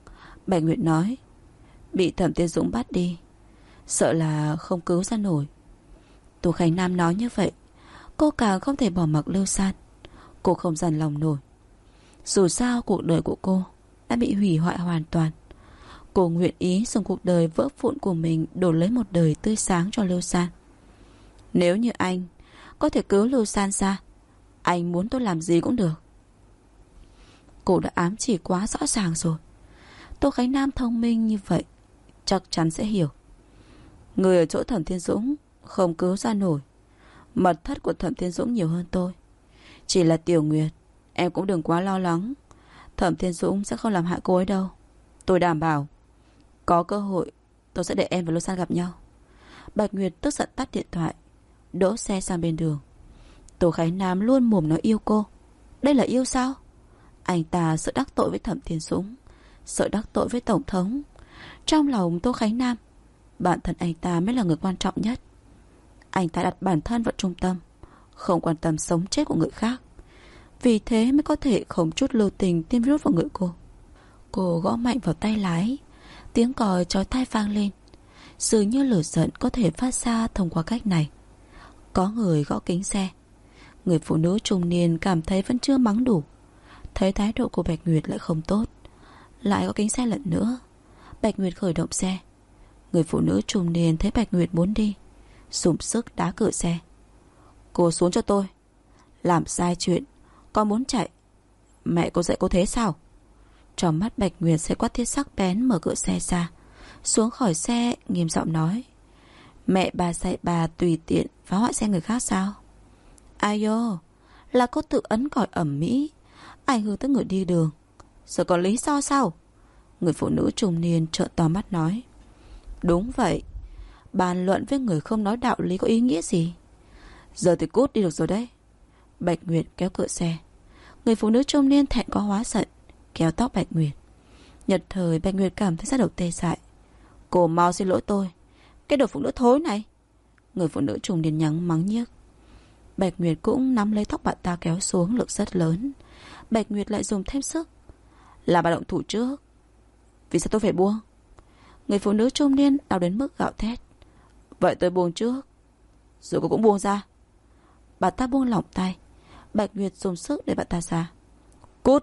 Bạch Nguyệt nói. Bị Thẩm Tiên Dũng bắt đi, sợ là không cứu ra nổi. Tô Khánh Nam nói như vậy, cô càng không thể bỏ mặc Lưu San. Cô không dằn lòng nổi. Dù sao cuộc đời của cô đã bị hủy hoại hoàn toàn. Cô nguyện ý dùng cuộc đời vỡ vụn của mình đổi lấy một đời tươi sáng cho Lưu San. Nếu như anh có thể cứu Lưu San ra, anh muốn tôi làm gì cũng được. Cô đã ám chỉ quá rõ ràng rồi. Tô Khánh Nam thông minh như vậy, chắc chắn sẽ hiểu. Người ở chỗ Thẩm Thiên Dũng không cứu ra nổi. Mật thất của Thẩm Thiên Dũng nhiều hơn tôi. Chỉ là Tiểu Nguyệt, em cũng đừng quá lo lắng. Thẩm Thiên Dũng sẽ không làm hại cô ấy đâu. Tôi đảm bảo. Có cơ hội tôi sẽ để em và Lô San gặp nhau. Bạch Nguyệt tức giận tắt điện thoại, đỗ xe sang bên đường. Tô Khánh Nam luôn mồm nói yêu cô. Đây là yêu sao? Anh ta sợ đắc tội với Thẩm Thiên Dũng, sợ đắc tội với Tổng thống. Trong lòng Tô Khánh Nam, bản thân anh ta mới là người quan trọng nhất. Anh ta đặt bản thân vào trung tâm, không quan tâm sống chết của người khác. Vì thế mới có thể không chút lưu tình tiêm virus vào người cô. Cô gõ mạnh vào tay lái, tiếng còi chói tai vang lên. Dường như lửa giận có thể phát ra thông qua cách này. Có người gõ kính xe. Người phụ nữ trung niên cảm thấy vẫn chưa mắng đủ. Thấy thái độ của Bạch Nguyệt lại không tốt, lại gõ kính xe lần nữa. Bạch Nguyệt khởi động xe. Người phụ nữ trung niên thấy Bạch Nguyệt muốn đi, dùng sức đá cửa xe. Cô xuống cho tôi. Làm sai chuyện con muốn chạy, mẹ cô dạy cô thế sao? Trong mắt Bạch Nguyệt sẽ quát thiết sắc bén, mở cửa xe ra, xuống khỏi xe nghiêm giọng nói. Mẹ bà dạy bà tùy tiện phá hoại xe người khác sao? Ai dô, là cô tự ấn còi ầm ĩ, ảnh hưởng tới người đi đường, giờ còn lý do sao? Người phụ nữ trung niên trợn to mắt nói. Đúng vậy, bàn luận với người không nói đạo lý có ý nghĩa gì? Giờ thì cút đi được rồi đấy. Bạch Nguyệt kéo cửa xe. Người phụ nữ trung niên thẹn quá hóa giận, kéo tóc Bạch Nguyệt. Nhật thời Bạch Nguyệt cảm thấy da đầu tê dại. Cô mau xin lỗi tôi, cái đồ phụ nữ thối này. Người phụ nữ trung niên nhắng mắng nhiếc. Bạch Nguyệt cũng nắm lấy tóc bạn ta kéo xuống, lực rất lớn. Bạch Nguyệt lại dùng thêm sức. Là bà động thủ trước, vì sao tôi phải buông? Người phụ nữ trung niên đau đến mức gạo thét. Vậy tôi buông trước, rồi cô cũng buông ra. Bà ta buông lỏng tay. Bạch Nguyệt dùng sức để bà ta ra. Cút.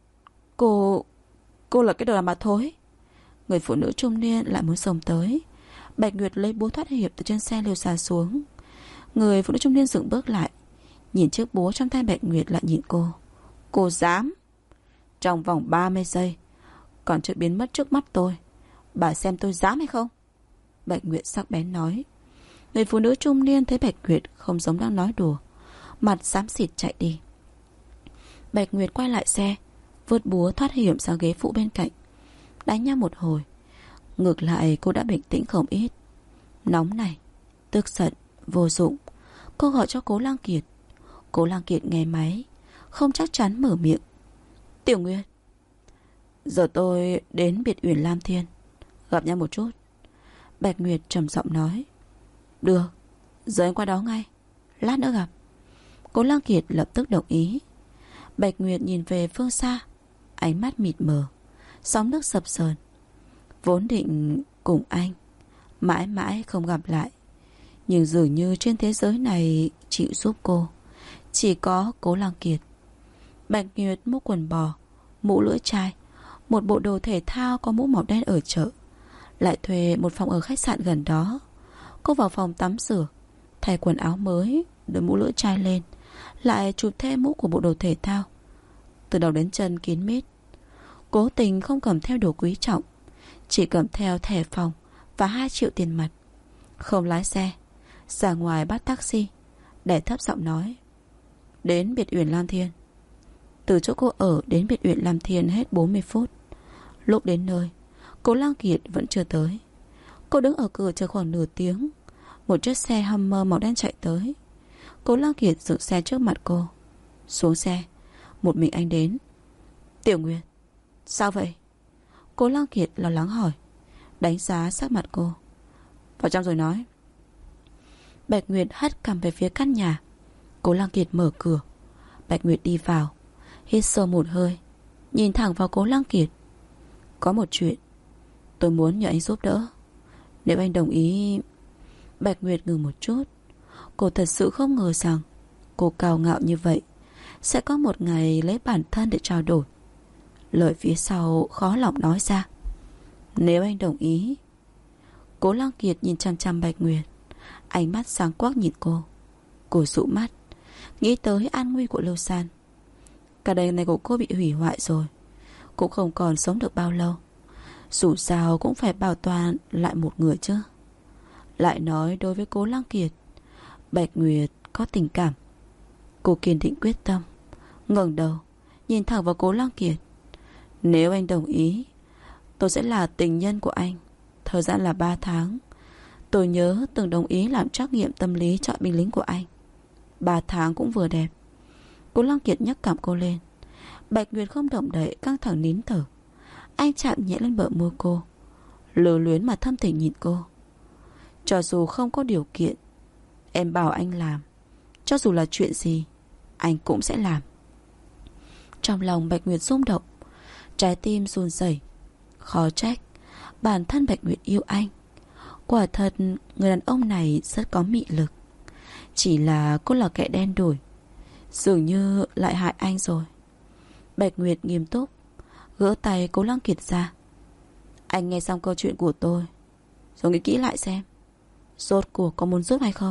Cô là cái đồ làm bà thối. Người phụ nữ trung niên lại muốn xông tới. Bạch Nguyệt lấy búa thoát hiểm từ trên xe leo xa xuống. Người phụ nữ trung niên dừng bước lại, nhìn chiếc búa trong tay Bạch Nguyệt, lại nhìn cô. Cô dám? Trong vòng 30 giây còn chưa biến mất trước mắt tôi, bà xem tôi dám hay không? Bạch Nguyệt sắc bén nói. Người phụ nữ trung niên thấy Bạch Nguyệt không giống đang nói đùa, mặt xám xịt chạy đi. Bạch Nguyệt quay lại xe, vượt búa thoát hiểm sang ghế phụ bên cạnh. Đánh nhau một hồi, ngược lại cô đã bình tĩnh không ít. Nóng này, tức giận, vô dụng. Cô gọi cho Cố Lang Kiệt. Cố Lang Kiệt nghe máy, không chắc chắn mở miệng. Tiểu Nguyệt, giờ tôi đến biệt uyển Lam Thiên, gặp nhau một chút. Bạch Nguyệt trầm giọng nói. Được, giờ em qua đó ngay, lát nữa gặp. Cố Lang Kiệt lập tức đồng ý. Bạch Nguyệt nhìn về phương xa, ánh mắt mịt mờ, sóng nước sập sờn. Vốn định cùng anh mãi mãi không gặp lại, nhưng dường như trên thế giới này chịu giúp cô chỉ có Cố Lang Kiệt. Bạch Nguyệt mua quần bò, mũ lưỡi chai, một bộ đồ thể thao có mũ màu đen ở chợ, lại thuê một phòng ở khách sạn gần đó. Cô vào phòng tắm rửa, thay quần áo mới, đội mũ lưỡi chai lên, lại chụp thêm mũ của bộ đồ thể thao, từ đầu đến chân kín mít. Cố tình không cầm theo đồ quý trọng, chỉ cầm theo thẻ phòng và 2 triệu tiền mặt. Không lái xe, ra ngoài bắt taxi, để thấp giọng nói. Đến biệt uyển Lam Thiên. Từ chỗ cô ở đến biệt uyển Lam Thiên hết 40 phút. Lúc đến nơi, Cố Lang Kiệt vẫn chưa tới. Cô đứng ở cửa chờ khoảng nửa tiếng. Một chiếc xe Hummer màu đen chạy tới. Cố Lang Kiệt dừng xe trước mặt cô. Xuống xe, một mình anh đến. Tiểu Nguyệt, sao vậy? Cố Lang Kiệt lo lắng hỏi, đánh giá sắc mặt cô. Vào trong rồi nói. Bạch Nguyệt hất cằm về phía căn nhà. Cố Lang Kiệt mở cửa. Bạch Nguyệt đi vào, hít sâu một hơi, nhìn thẳng vào Cố Lang Kiệt. Có một chuyện Tôi muốn nhờ anh giúp đỡ. Nếu anh đồng ý. Bạch Nguyệt ngừng một chút. Cô thật sự không ngờ rằng cô cao ngạo như vậy sẽ có một ngày lấy bản thân để trao đổi. Lời phía sau khó lòng nói ra. Nếu anh đồng ý. Cố Lăng Kiệt nhìn chăm chăm Bạch Nguyệt, ánh mắt sáng quắc nhìn cô. Cô dụ mắt, nghĩ tới an nguy của Lưu San. Cả đời này của cô bị hủy hoại rồi, cũng không còn sống được bao lâu. Dù sao cũng phải bảo toàn lại một người chứ. Lại nói đối với Cố Lăng Kiệt, Bạch Nguyệt có tình cảm. Cô kiên định quyết tâm, ngẩng đầu nhìn thẳng vào Cố Lăng Kiệt. Nếu anh đồng ý, tôi sẽ là tình nhân của anh. Thời gian là 3 tháng. Tôi nhớ từng đồng ý làm trắc nghiệm tâm lý cho binh lính của anh. 3 tháng cũng vừa đẹp. Cố Lăng Kiệt nhấc cằm cô lên. Bạch Nguyệt không động đậy, căng thẳng nín thở. Anh chạm nhẹ lên bờ môi cô, lưu luyến mà thâm tình nhìn cô. Cho dù không có điều kiện, em bảo anh làm. Cho dù là chuyện gì, anh cũng sẽ làm. Trong lòng Bạch Nguyệt rung động, trái tim run rẩy. Khó trách bản thân Bạch Nguyệt yêu anh. Quả thật người đàn ông này rất có mị lực. Chỉ là cô là kẻ đen đủi, dường như lại hại anh rồi. Bạch Nguyệt nghiêm túc gỡ tay Cố Lăng Kiệt ra. Anh nghe xong câu chuyện của tôi rồi nghĩ kỹ lại xem rốt cuộc có muốn giúp hay không.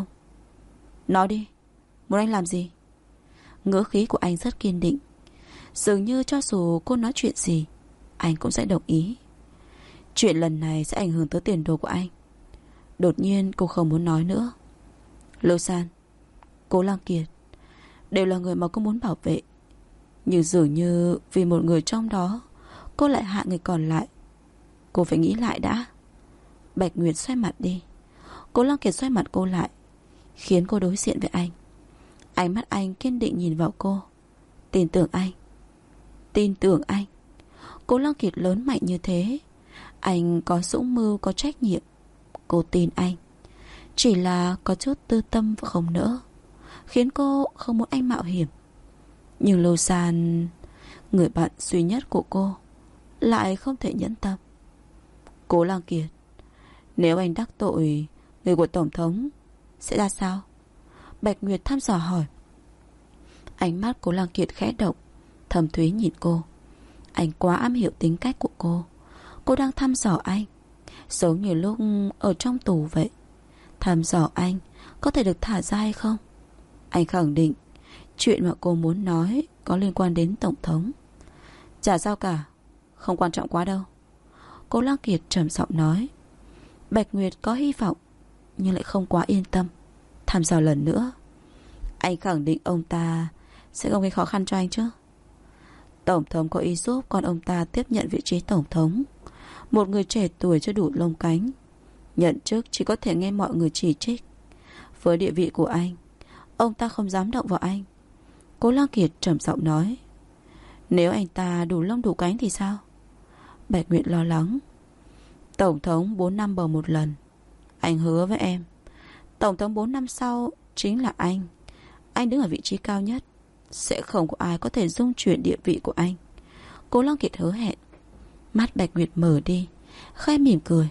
Nói đi, muốn anh làm gì? Ngữ khí của anh rất kiên định, dường như cho dù cô nói chuyện gì anh cũng sẽ đồng ý. Chuyện lần này sẽ ảnh hưởng tới tiền đồ của anh. Đột nhiên cô không muốn nói nữa. Lưu San, Cố Lăng Kiệt đều là người mà cô muốn bảo vệ, nhưng dường như vì một người trong đó cô lại hạ người còn lại. Cô phải nghĩ lại đã. Bạch Nguyệt xoay mặt đi. Cố Lăng Kiệt xoay mặt cô lại, khiến cô đối diện với anh. Ánh mắt anh kiên định nhìn vào cô. Tin tưởng anh. Tin tưởng anh. Cố Lăng Kiệt lớn mạnh như thế, anh có dũng mưu, có trách nhiệm. Cô tin anh. Chỉ là có chút tư tâm và không nỡ, khiến cô không muốn anh mạo hiểm. Nhưng Lưu San, người bạn duy nhất của cô, lại không thể nhẫn tâm. Cố Lăng Kiệt, nếu anh đắc tội người của Tổng thống sẽ ra sao? Bạch Nguyệt thăm dò hỏi. Ánh mắt Cố Lăng Kiệt khẽ động, thầm thúy nhìn cô. Anh quá am hiểu tính cách của cô. Cô đang thăm dò anh, giống như lúc ở trong tù vậy. Thăm dò anh có thể được thả ra hay không. Anh khẳng định chuyện mà cô muốn nói có liên quan đến Tổng thống. Chả sao cả, không quan trọng quá đâu. Cố Lăng Kiệt trầm giọng nói. Bạch Nguyệt có hy vọng nhưng lại không quá yên tâm. Thăm dò lần nữa. Anh khẳng định ông ta sẽ không gây khó khăn cho anh chứ? Tổng thống có ý giúp con ông ta tiếp nhận vị trí tổng thống. Một người trẻ tuổi chưa đủ lông cánh, nhận chức chỉ có thể nghe mọi người chỉ trích. Với địa vị của anh, ông ta không dám động vào anh. Cố Lăng Kiệt trầm giọng nói. Nếu anh ta đủ lông đủ cánh thì sao? Bạch Nguyệt lo lắng. Tổng thống 4 năm bầu một lần. Anh hứa với em, tổng thống 4 năm sau chính là anh. Anh đứng ở vị trí cao nhất, sẽ không có ai có thể dung chuyển địa vị của anh. Cố Lăng Kiệt hứa hẹn. Mắt Bạch Nguyệt mở đi, khẽ mỉm cười.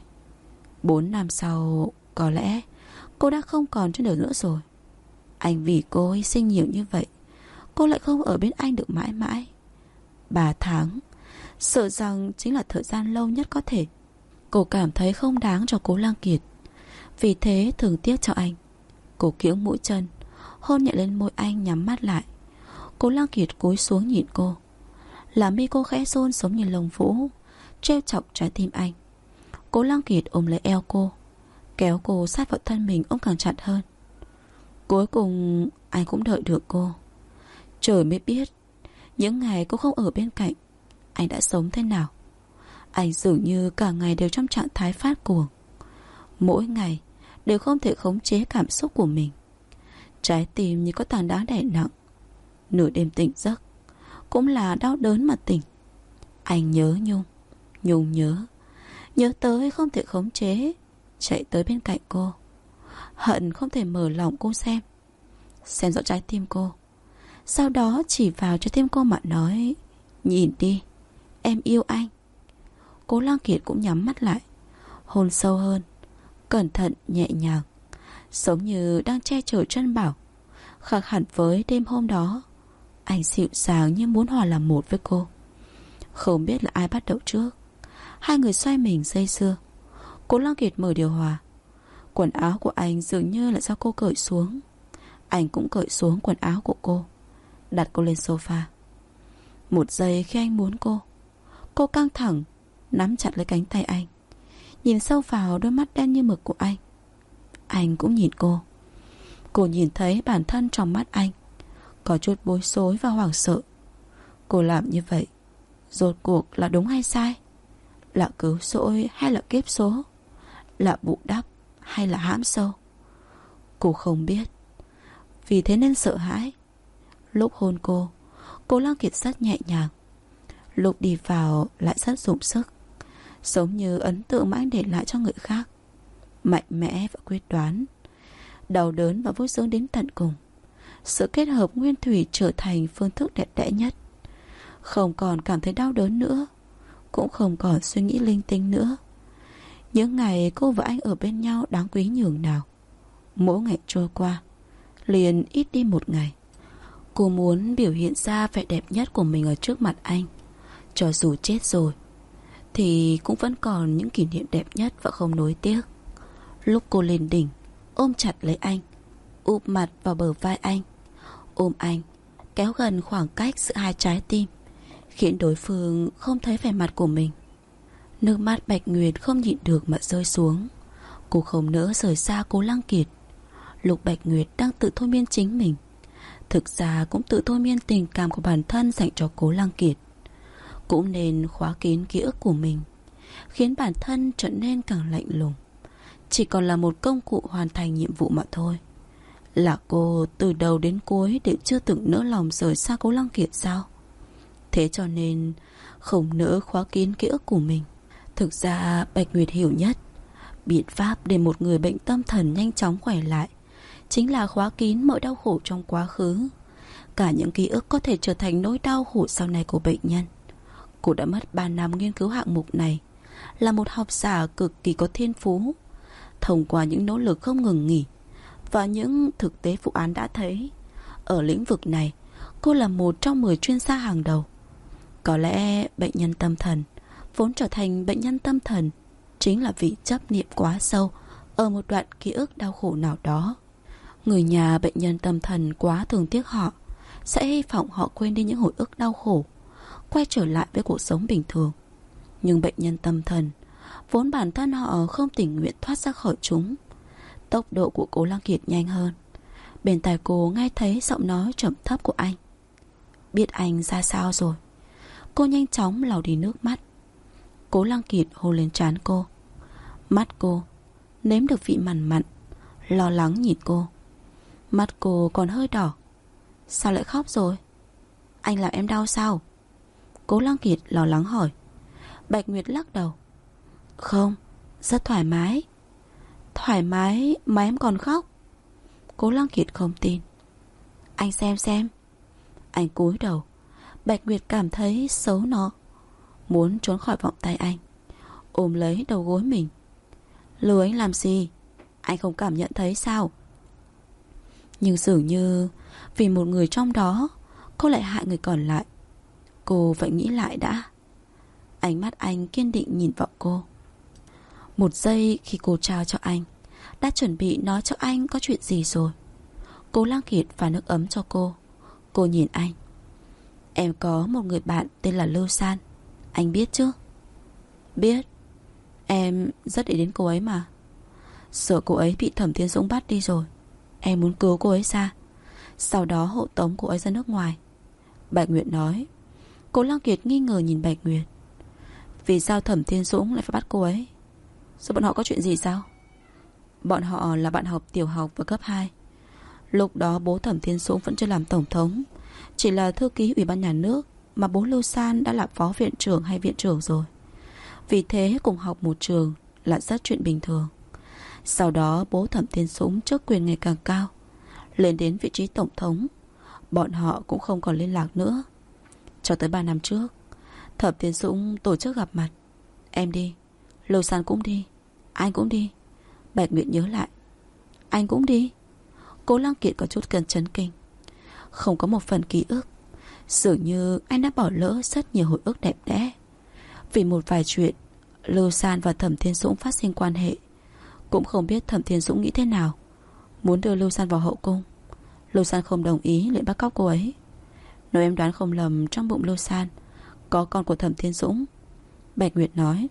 4 năm sau, có lẽ cô đã không còn trên đời nữa rồi. Anh vì cô hy sinh nhiều như vậy, cô lại không ở bên anh được mãi mãi. 3 tháng, sợ rằng chính là thời gian lâu nhất có thể. Cô cảm thấy không đáng cho Cố Lăng Kiệt, vì thế thường tiếc cho anh. Cô kiễng mũi chân, hôn nhẹ lên môi anh, nhắm mắt lại. Cố Lăng Kiệt cúi xuống nhìn cô, làm mi cô khẽ run giống như lông vũ, trêu chọc trái tim anh. Cố Lăng Kiệt ôm lấy eo cô, kéo cô sát vào thân mình, ôm càng chặt hơn. Cuối cùng anh cũng đợi được cô. Trời mới biết những ngày cô không ở bên cạnh, anh đã sống thế nào. Anh dường như cả ngày đều trong trạng thái phát cuồng, mỗi ngày đều không thể khống chế cảm xúc của mình. Trái tim như có tảng đá đè nặng. Nửa đêm tỉnh giấc cũng là đau đớn mà tỉnh. Anh nhớ Nhung, Nhung nhớ tới không thể khống chế, chạy tới bên cạnh cô, hận không thể mở lòng cô xem rõ trái tim cô. Sau đó chỉ vào trái tim cô mà nói. Nhìn đi, em yêu anh. Cố Lăng Kiệt cũng nhắm mắt lại, hôn sâu hơn, cẩn thận nhẹ nhàng, giống như đang che chở chân bảo. Khác hẳn với đêm hôm đó, anh dịu dàng như muốn hòa làm một với cô. Không biết là ai bắt đầu trước. Hai người xoay mình dây dưa. Cố Lăng Kiệt mở điều hòa. Quần áo của anh dường như là do cô cởi xuống. Anh cũng cởi xuống quần áo của cô, đặt cô lên sofa. Một giây khi anh muốn cô căng thẳng, nắm chặt lấy cánh tay anh, nhìn sâu vào đôi mắt đen như mực của anh. Anh cũng nhìn cô. Cô nhìn thấy bản thân trong mắt anh, có chút bối rối và hoảng sợ. Cô làm như vậy rốt cuộc là đúng hay sai? Là cứu rỗi hay là kiếp số? Là bù đắp hay là hãm sâu? Cô không biết. Vì thế nên sợ hãi. Lúc hôn cô, Cố Lăng Kiệt rất nhẹ nhàng. Lúc đi vào lại rất dùng sức, giống như ấn tượng mà anh để lại cho người khác. Mạnh mẽ và quyết đoán. Đau đớn và vui sướng đến tận cùng. Sự kết hợp nguyên thủy trở thành phương thức đẹp đẽ nhất. Không còn cảm thấy đau đớn nữa, cũng không còn suy nghĩ linh tinh nữa. Những ngày cô và anh ở bên nhau đáng quý nhường nào. Mỗi ngày trôi qua liền ít đi một ngày. Cô muốn biểu hiện ra vẻ đẹp nhất của mình ở trước mặt anh. Cho dù chết rồi thì cũng vẫn còn những kỷ niệm đẹp nhất và không nối tiếc. Lúc cô lên đỉnh, ôm chặt lấy anh, úp mặt vào bờ vai anh, ôm anh, kéo gần khoảng cách giữa hai trái tim, khiến đối phương không thấy vẻ mặt của mình. Nước mắt Bạch Nguyệt không nhịn được mà rơi xuống. Cô không nỡ rời xa Cố Lăng Kiệt. Lúc Bạch Nguyệt đang tự thôi miên chính mình, thực ra cũng tự thôi miên tình cảm của bản thân dành cho Cố Lăng Kiệt. Cũng nên khóa kín ký ức của mình, khiến bản thân trở nên càng lạnh lùng, chỉ còn là một công cụ hoàn thành nhiệm vụ mà thôi. Là cô từ đầu đến cuối đều chưa từng nỡ lòng rời xa Cố Lăng Kiệt sao? Thế cho nên không nỡ khóa kín ký ức của mình. Thực ra Bạch Nguyệt hiểu nhất, biện pháp để một người bệnh tâm thần nhanh chóng khỏe lại chính là khóa kín mọi đau khổ trong quá khứ, cả những ký ức có thể trở thành nỗi đau khổ sau này của bệnh nhân. Cô đã mất 3 năm nghiên cứu hạng mục này, là một học giả cực kỳ có thiên phú. Thông qua những nỗ lực không ngừng nghỉ và những thực tế vụ án đã thấy, ở lĩnh vực này cô là một trong 10 chuyên gia hàng đầu. Có lẽ bệnh nhân tâm thần vốn trở thành bệnh nhân tâm thần chính là vì chấp niệm quá sâu ở một đoạn ký ức đau khổ nào đó. Người nhà bệnh nhân tâm thần quá thường tiếc họ, sẽ hy vọng họ quên đi những hồi ức đau khổ, quay trở lại với cuộc sống bình thường. Nhưng bệnh nhân tâm thần vốn bản thân họ không tình nguyện thoát ra khỏi chúng. Tốc độ của Cố Lăng Kiệt nhanh hơn. Bên tai cô nghe thấy giọng nói trầm thấp của anh. Biết anh ra sao rồi? Cô nhanh chóng lau đi nước mắt. Cố Lăng Kiệt hôn lên trán cô. Mắt cô nếm được vị mặn mặn, lo lắng nhìn cô. Mắt cô còn hơi đỏ. Sao lại khóc rồi? Anh làm em đau sao? Cố Lăng Kiệt lo lắng hỏi. Bạch Nguyệt lắc đầu. Không, rất thoải mái. Thoải mái mà em còn khóc? Cố Lăng Kiệt không tin. Anh xem. Anh cúi đầu. Bạch Nguyệt cảm thấy xấu nó, muốn trốn khỏi vòng tay anh, ôm lấy đầu gối mình. Lừa anh làm gì? Anh không cảm nhận thấy sao? Nhưng dường như vì một người trong đó, cô lại hại người còn lại. Cô phải nghĩ lại đã. Ánh mắt anh kiên định nhìn vào cô. Một giây khi cô trao cho anh, đã chuẩn bị nói cho anh có chuyện gì rồi. Cố Lăng Kiệt pha nước ấm cho cô. Cô nhìn anh. Em có một người bạn tên là Lưu San, anh biết chứ? Biết. Em rất để đến cô ấy mà. Sợ cô ấy bị Thẩm Thiên Dũng bắt đi rồi, em muốn cứu cô ấy ra, sau đó hộ tống cô ấy ra nước ngoài. Bạch Nguyệt nói. Cố Lăng Kiệt nghi ngờ nhìn Bạch Nguyệt. Vì sao Thẩm Thiên Dũng lại phải bắt cô ấy? Rồi bọn họ có chuyện gì sao? Bọn họ là bạn học tiểu học và cấp 2. Lúc đó bố Thẩm Thiên Dũng vẫn chưa làm tổng thống, chỉ là thư ký ủy ban nhà nước, mà bố Lưu San đã là phó viện trưởng hay viện trưởng rồi. Vì thế cùng học một trường là rất chuyện bình thường. Sau đó bố Thẩm Thiên Dũng chức quyền ngày càng cao, lên đến vị trí tổng thống. Bọn họ cũng không còn liên lạc nữa. Cho tới 3 năm trước, Thẩm Thiên Dũng tổ chức gặp mặt. Em đi, Lưu San cũng đi, anh cũng đi. Bạch Nguyệt nhớ lại. Anh cũng đi. Cố Lăng Kiệt có chút cơn chấn kinh. Không có một phần ký ức. Dường như anh đã bỏ lỡ rất nhiều hồi ức đẹp đẽ. Vì một vài chuyện, Lưu San và Thẩm Thiên Dũng phát sinh quan hệ. Cũng không biết Thẩm Thiên Dũng nghĩ thế nào, muốn đưa Lưu San vào hậu cung. Lưu San không đồng ý, liền bắt cóc cô ấy. Nếu em đoán không lầm, trong bụng Lưu San có con của Thẩm Thiên Dũng. Bạch Nguyệt nói.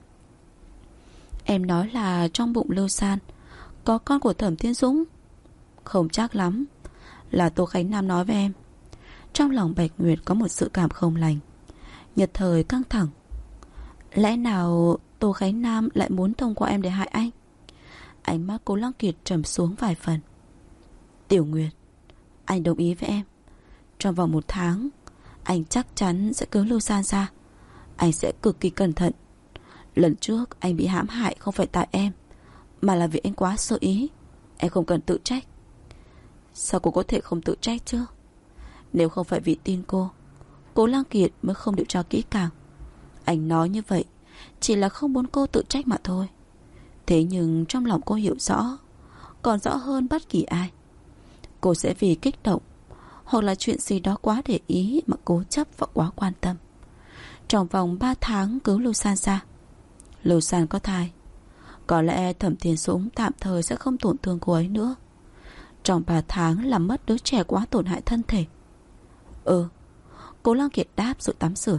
Em nói là trong bụng Lưu San có con của Thẩm Thiên Dũng? Không chắc lắm. Là Tô Khánh Nam nói với em. Trong lòng Bạch Nguyệt có một sự cảm không lành, nhất thời căng thẳng. Lẽ nào Tô Khánh Nam lại muốn thông qua em để hại anh? Ánh mắt Cố Lăng Kiệt trầm xuống vài phần. Tiểu Nguyệt, anh đồng ý với em. Trong vòng 1 tháng anh chắc chắn sẽ cứu Lưu San ra. Anh sẽ cực kỳ cẩn thận. Lần trước anh bị hãm hại không phải tại em, mà là vì anh quá sơ ý. Em không cần tự trách. Sao cô có thể không tự trách chứ? Nếu không phải vì tin cô, Cố Lăng Kiệt mới không điều tra kỹ càng. Anh nói như vậy chỉ là không muốn cô tự trách mà thôi. Thế nhưng trong lòng cô hiểu rõ, còn rõ hơn bất kỳ ai. Cô sẽ vì kích động hoặc là chuyện gì đó quá để ý mà cố chấp và quá quan tâm. Trong vòng 3 tháng cứu Lưu San ra. Lưu San có thai. Có lẽ Thẩm Thiên Dũng tạm thời sẽ không tổn thương cô ấy nữa. Trong 3 tháng làm mất đứa trẻ quá tổn hại thân thể. Cố Lăng Kiệt đáp rồi tắm rửa.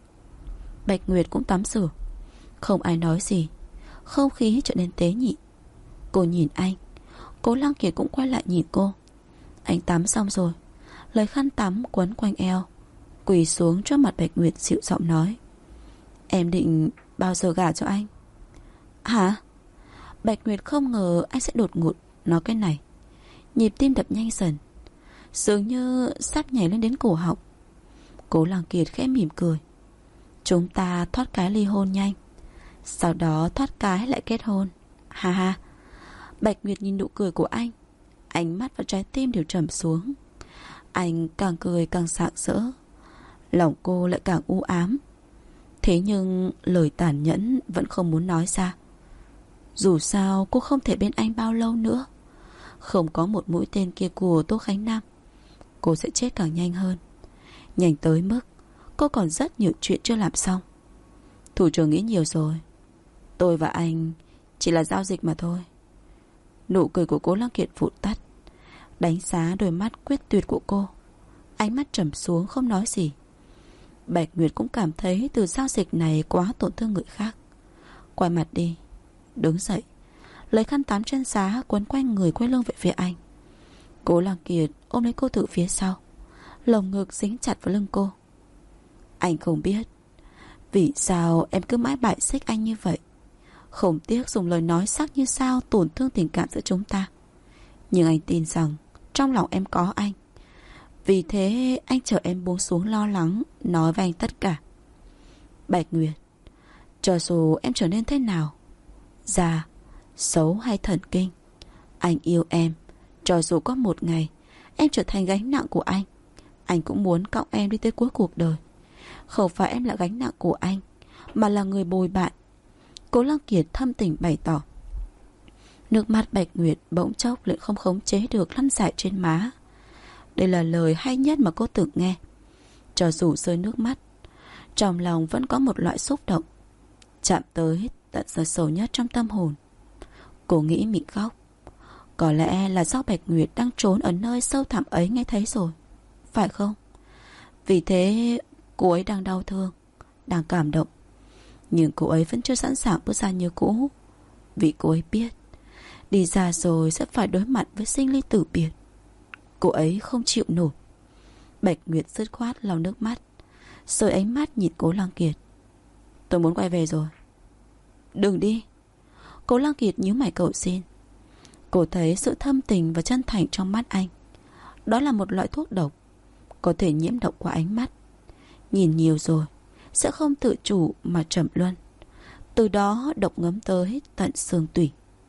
Bạch Nguyệt cũng tắm rửa. Không ai nói gì. Không khí trở nên tế nhị. Cô nhìn anh. Cố Lăng Kiệt cũng quay lại nhìn cô. Anh tắm xong rồi, lấy khăn tắm quấn quanh eo, quỳ xuống trước mặt Bạch Nguyệt dịu giọng nói. Em định bao giờ gả cho anh? Hả? Bạch Nguyệt không ngờ anh sẽ đột ngột nói cái này. Nhịp tim đập nhanh dần, dường như sắp nhảy lên đến cổ họng. Cố Lăng Kiệt khẽ mỉm cười. Chúng ta thoát cái ly hôn nhanh, sau đó thoát cái lại kết hôn. Ha ha. Bạch Nguyệt nhìn nụ cười của anh, ánh mắt và trái tim đều trầm xuống. Anh càng cười càng sảng sỡ, lòng cô lại càng u ám. Thế nhưng lời tàn nhẫn vẫn không muốn nói ra. Dù sao cô không thể bên anh bao lâu nữa. Không có một mũi tên kia của Tô Khánh Nam, cô sẽ chết càng nhanh hơn. Nhanh tới mức cô còn rất nhiều chuyện chưa làm xong. Thủ trưởng nghĩ nhiều rồi. Tôi và anh chỉ là giao dịch mà thôi. Nụ cười của Cố Lăng Kiệt vụt tắt. Đánh giá đôi mắt quyết tuyệt của cô, ánh mắt trầm xuống không nói gì. Bạch Nguyệt cũng cảm thấy từ giao dịch này quá tổn thương người khác. Quay mặt đi, đứng dậy, lấy khăn tắm trên giá quấn quanh người, quay lưng về phía anh. Cố Lăng Kiệt ôm lấy cô từ phía sau, lồng ngực dính chặt vào lưng cô. Anh không biết vì sao em cứ mãi bại xích anh như vậy, không tiếc dùng lời nói sắc như sao tổn thương tình cảm giữa chúng ta. Nhưng anh tin rằng trong lòng em có anh. Vì thế anh chờ em buông xuống lo lắng, nói với anh tất cả. Bạch Nguyệt, cho dù em trở nên thế nào, già, xấu hay thần kinh, anh yêu em. Cho dù có một ngày em trở thành gánh nặng của anh cũng muốn cõng em đi tới cuối cuộc đời. Không phải em là gánh nặng của anh, mà là người bồi bạn. Cố Lăng Kiệt thâm tình bày tỏ. Nước mắt Bạch Nguyệt bỗng chốc lại không khống chế được lăn dài trên má. Đây là lời hay nhất mà cô từng nghe. Cho dù rơi nước mắt, trong lòng vẫn có một loại xúc động, chạm tới tận giờ sâu nhất trong tâm hồn. Cô nghĩ mình khóc. Có lẽ là do Bạch Nguyệt đang trốn ở nơi sâu thẳm ấy nghe thấy rồi, phải không? Vì thế cô ấy đang đau thương, đang cảm động. Nhưng cô ấy vẫn chưa sẵn sàng bước ra như cũ. Vì cô ấy biết đi ra rồi sẽ phải đối mặt với sinh ly tử biệt. Cô ấy không chịu nổi. Bạch Nguyệt dứt khoát lau nước mắt, rồi ánh mắt nhìn Cố Lăng Kiệt. Tôi muốn quay về rồi. Đừng đi. Cố Lăng Kiệt nhíu mày cầu xin. Cô thấy sự thâm tình và chân thành trong mắt anh. Đó là một loại thuốc độc, có thể nhiễm độc qua ánh mắt. Nhìn nhiều rồi sẽ không tự chủ mà trầm luân, từ đó độc ngấm tới tận xương tủy.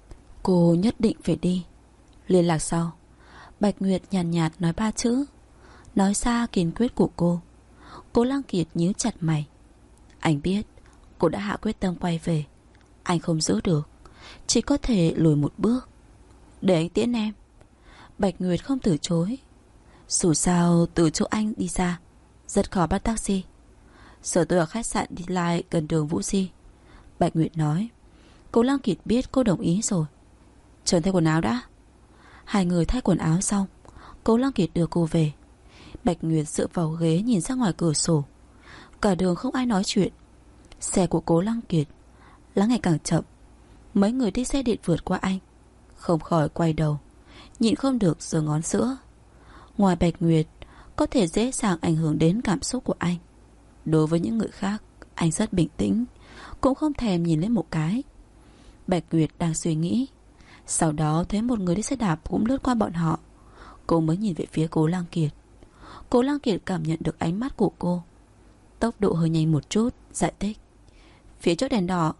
Cô nhất định phải đi. Liên lạc sau. Bạch Nguyệt nhàn nhạt nói 3 chữ, nói ra kiên quyết của cô. Cố Lăng Kiệt nhíu chặt mày. Anh biết Cô đã hạ quyết tâm quay về. Anh không giữ được, chỉ có thể lùi một bước. Để anh tiễn em. Bạch Nguyệt không từ chối. Dù sao từ chỗ anh đi ra rất khó bắt taxi. Sở tôi ở khách sạn đi lại gần đường Vũ Di. Bạch Nguyệt nói. Cố Lăng Kiệt biết cô đồng ý rồi. Trần thay quần áo đã. Hai người thay quần áo xong, Cố Lăng Kiệt đưa cô về. Bạch Nguyệt dựa vào ghế nhìn ra ngoài cửa sổ. Cả đường không ai nói chuyện. Xe của Cố Lăng Kiệt lái ngày càng chậm. Mấy người đi xe điện vượt qua anh, không khỏi quay đầu, nhịn không được giơ ngón giữa. Ngoài Bạch Nguyệt có thể dễ dàng ảnh hưởng đến cảm xúc của anh. Đối với những người khác, anh rất bình tĩnh, cũng không thèm nhìn lên một cái. Bạch Nguyệt đang suy nghĩ, sau đó thấy một người đi xe đạp cũng lướt qua bọn họ. Cô mới nhìn về phía Cố Lăng Kiệt. Cố Lăng Kiệt cảm nhận được ánh mắt của cô, tốc độ hơi nhanh một chút, giải thích. Phía trước đèn đỏ.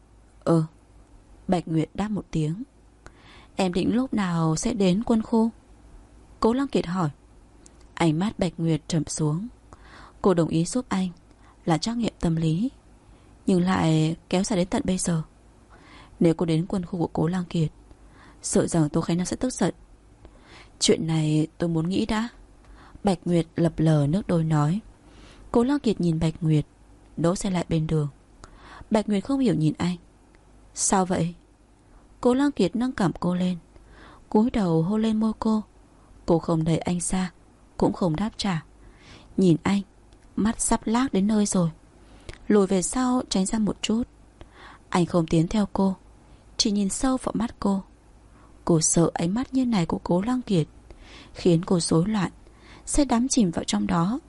Bạch Nguyệt đáp một tiếng. Em định lúc nào sẽ đến quân khu? Cố Lăng Kiệt hỏi. Ánh mắt Bạch Nguyệt trầm xuống. Cô đồng ý giúp anh là trắc nghiệm tâm lý, nhưng lại kéo dài đến tận bây giờ. Nếu cô đến quân khu của Cố Lăng Kiệt, sợ rằng Tô Khánh Nam sẽ tức giận. Chuyện này tôi muốn nghĩ đã. Bạch Nguyệt lập lờ nước đôi nói. Cố Lăng Kiệt nhìn Bạch Nguyệt, đỗ xe lại bên đường. Bạch Nguyệt không hiểu nhìn anh. Sao vậy? Cố Lăng Kiệt nâng cằm cô lên, cúi đầu hôn lên môi cô. Cô không đẩy anh ra, cũng không đáp trả. Nhìn anh, mắt sắp lác đến nơi rồi. Lùi về sau tránh ra một chút. Anh không tiến theo cô, chỉ nhìn sâu vào mắt cô. Cô sợ ánh mắt như này của Cố Lăng Kiệt khiến cô rối loạn, sẽ đắm chìm vào trong đó.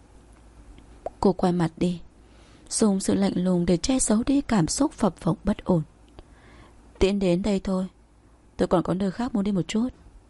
Cô quay mặt đi, dùng sự lạnh lùng để che giấu đi cảm xúc phập phồng bất ổn. Tiễn đến đây thôi, tôi còn có nơi khác muốn đi một chút.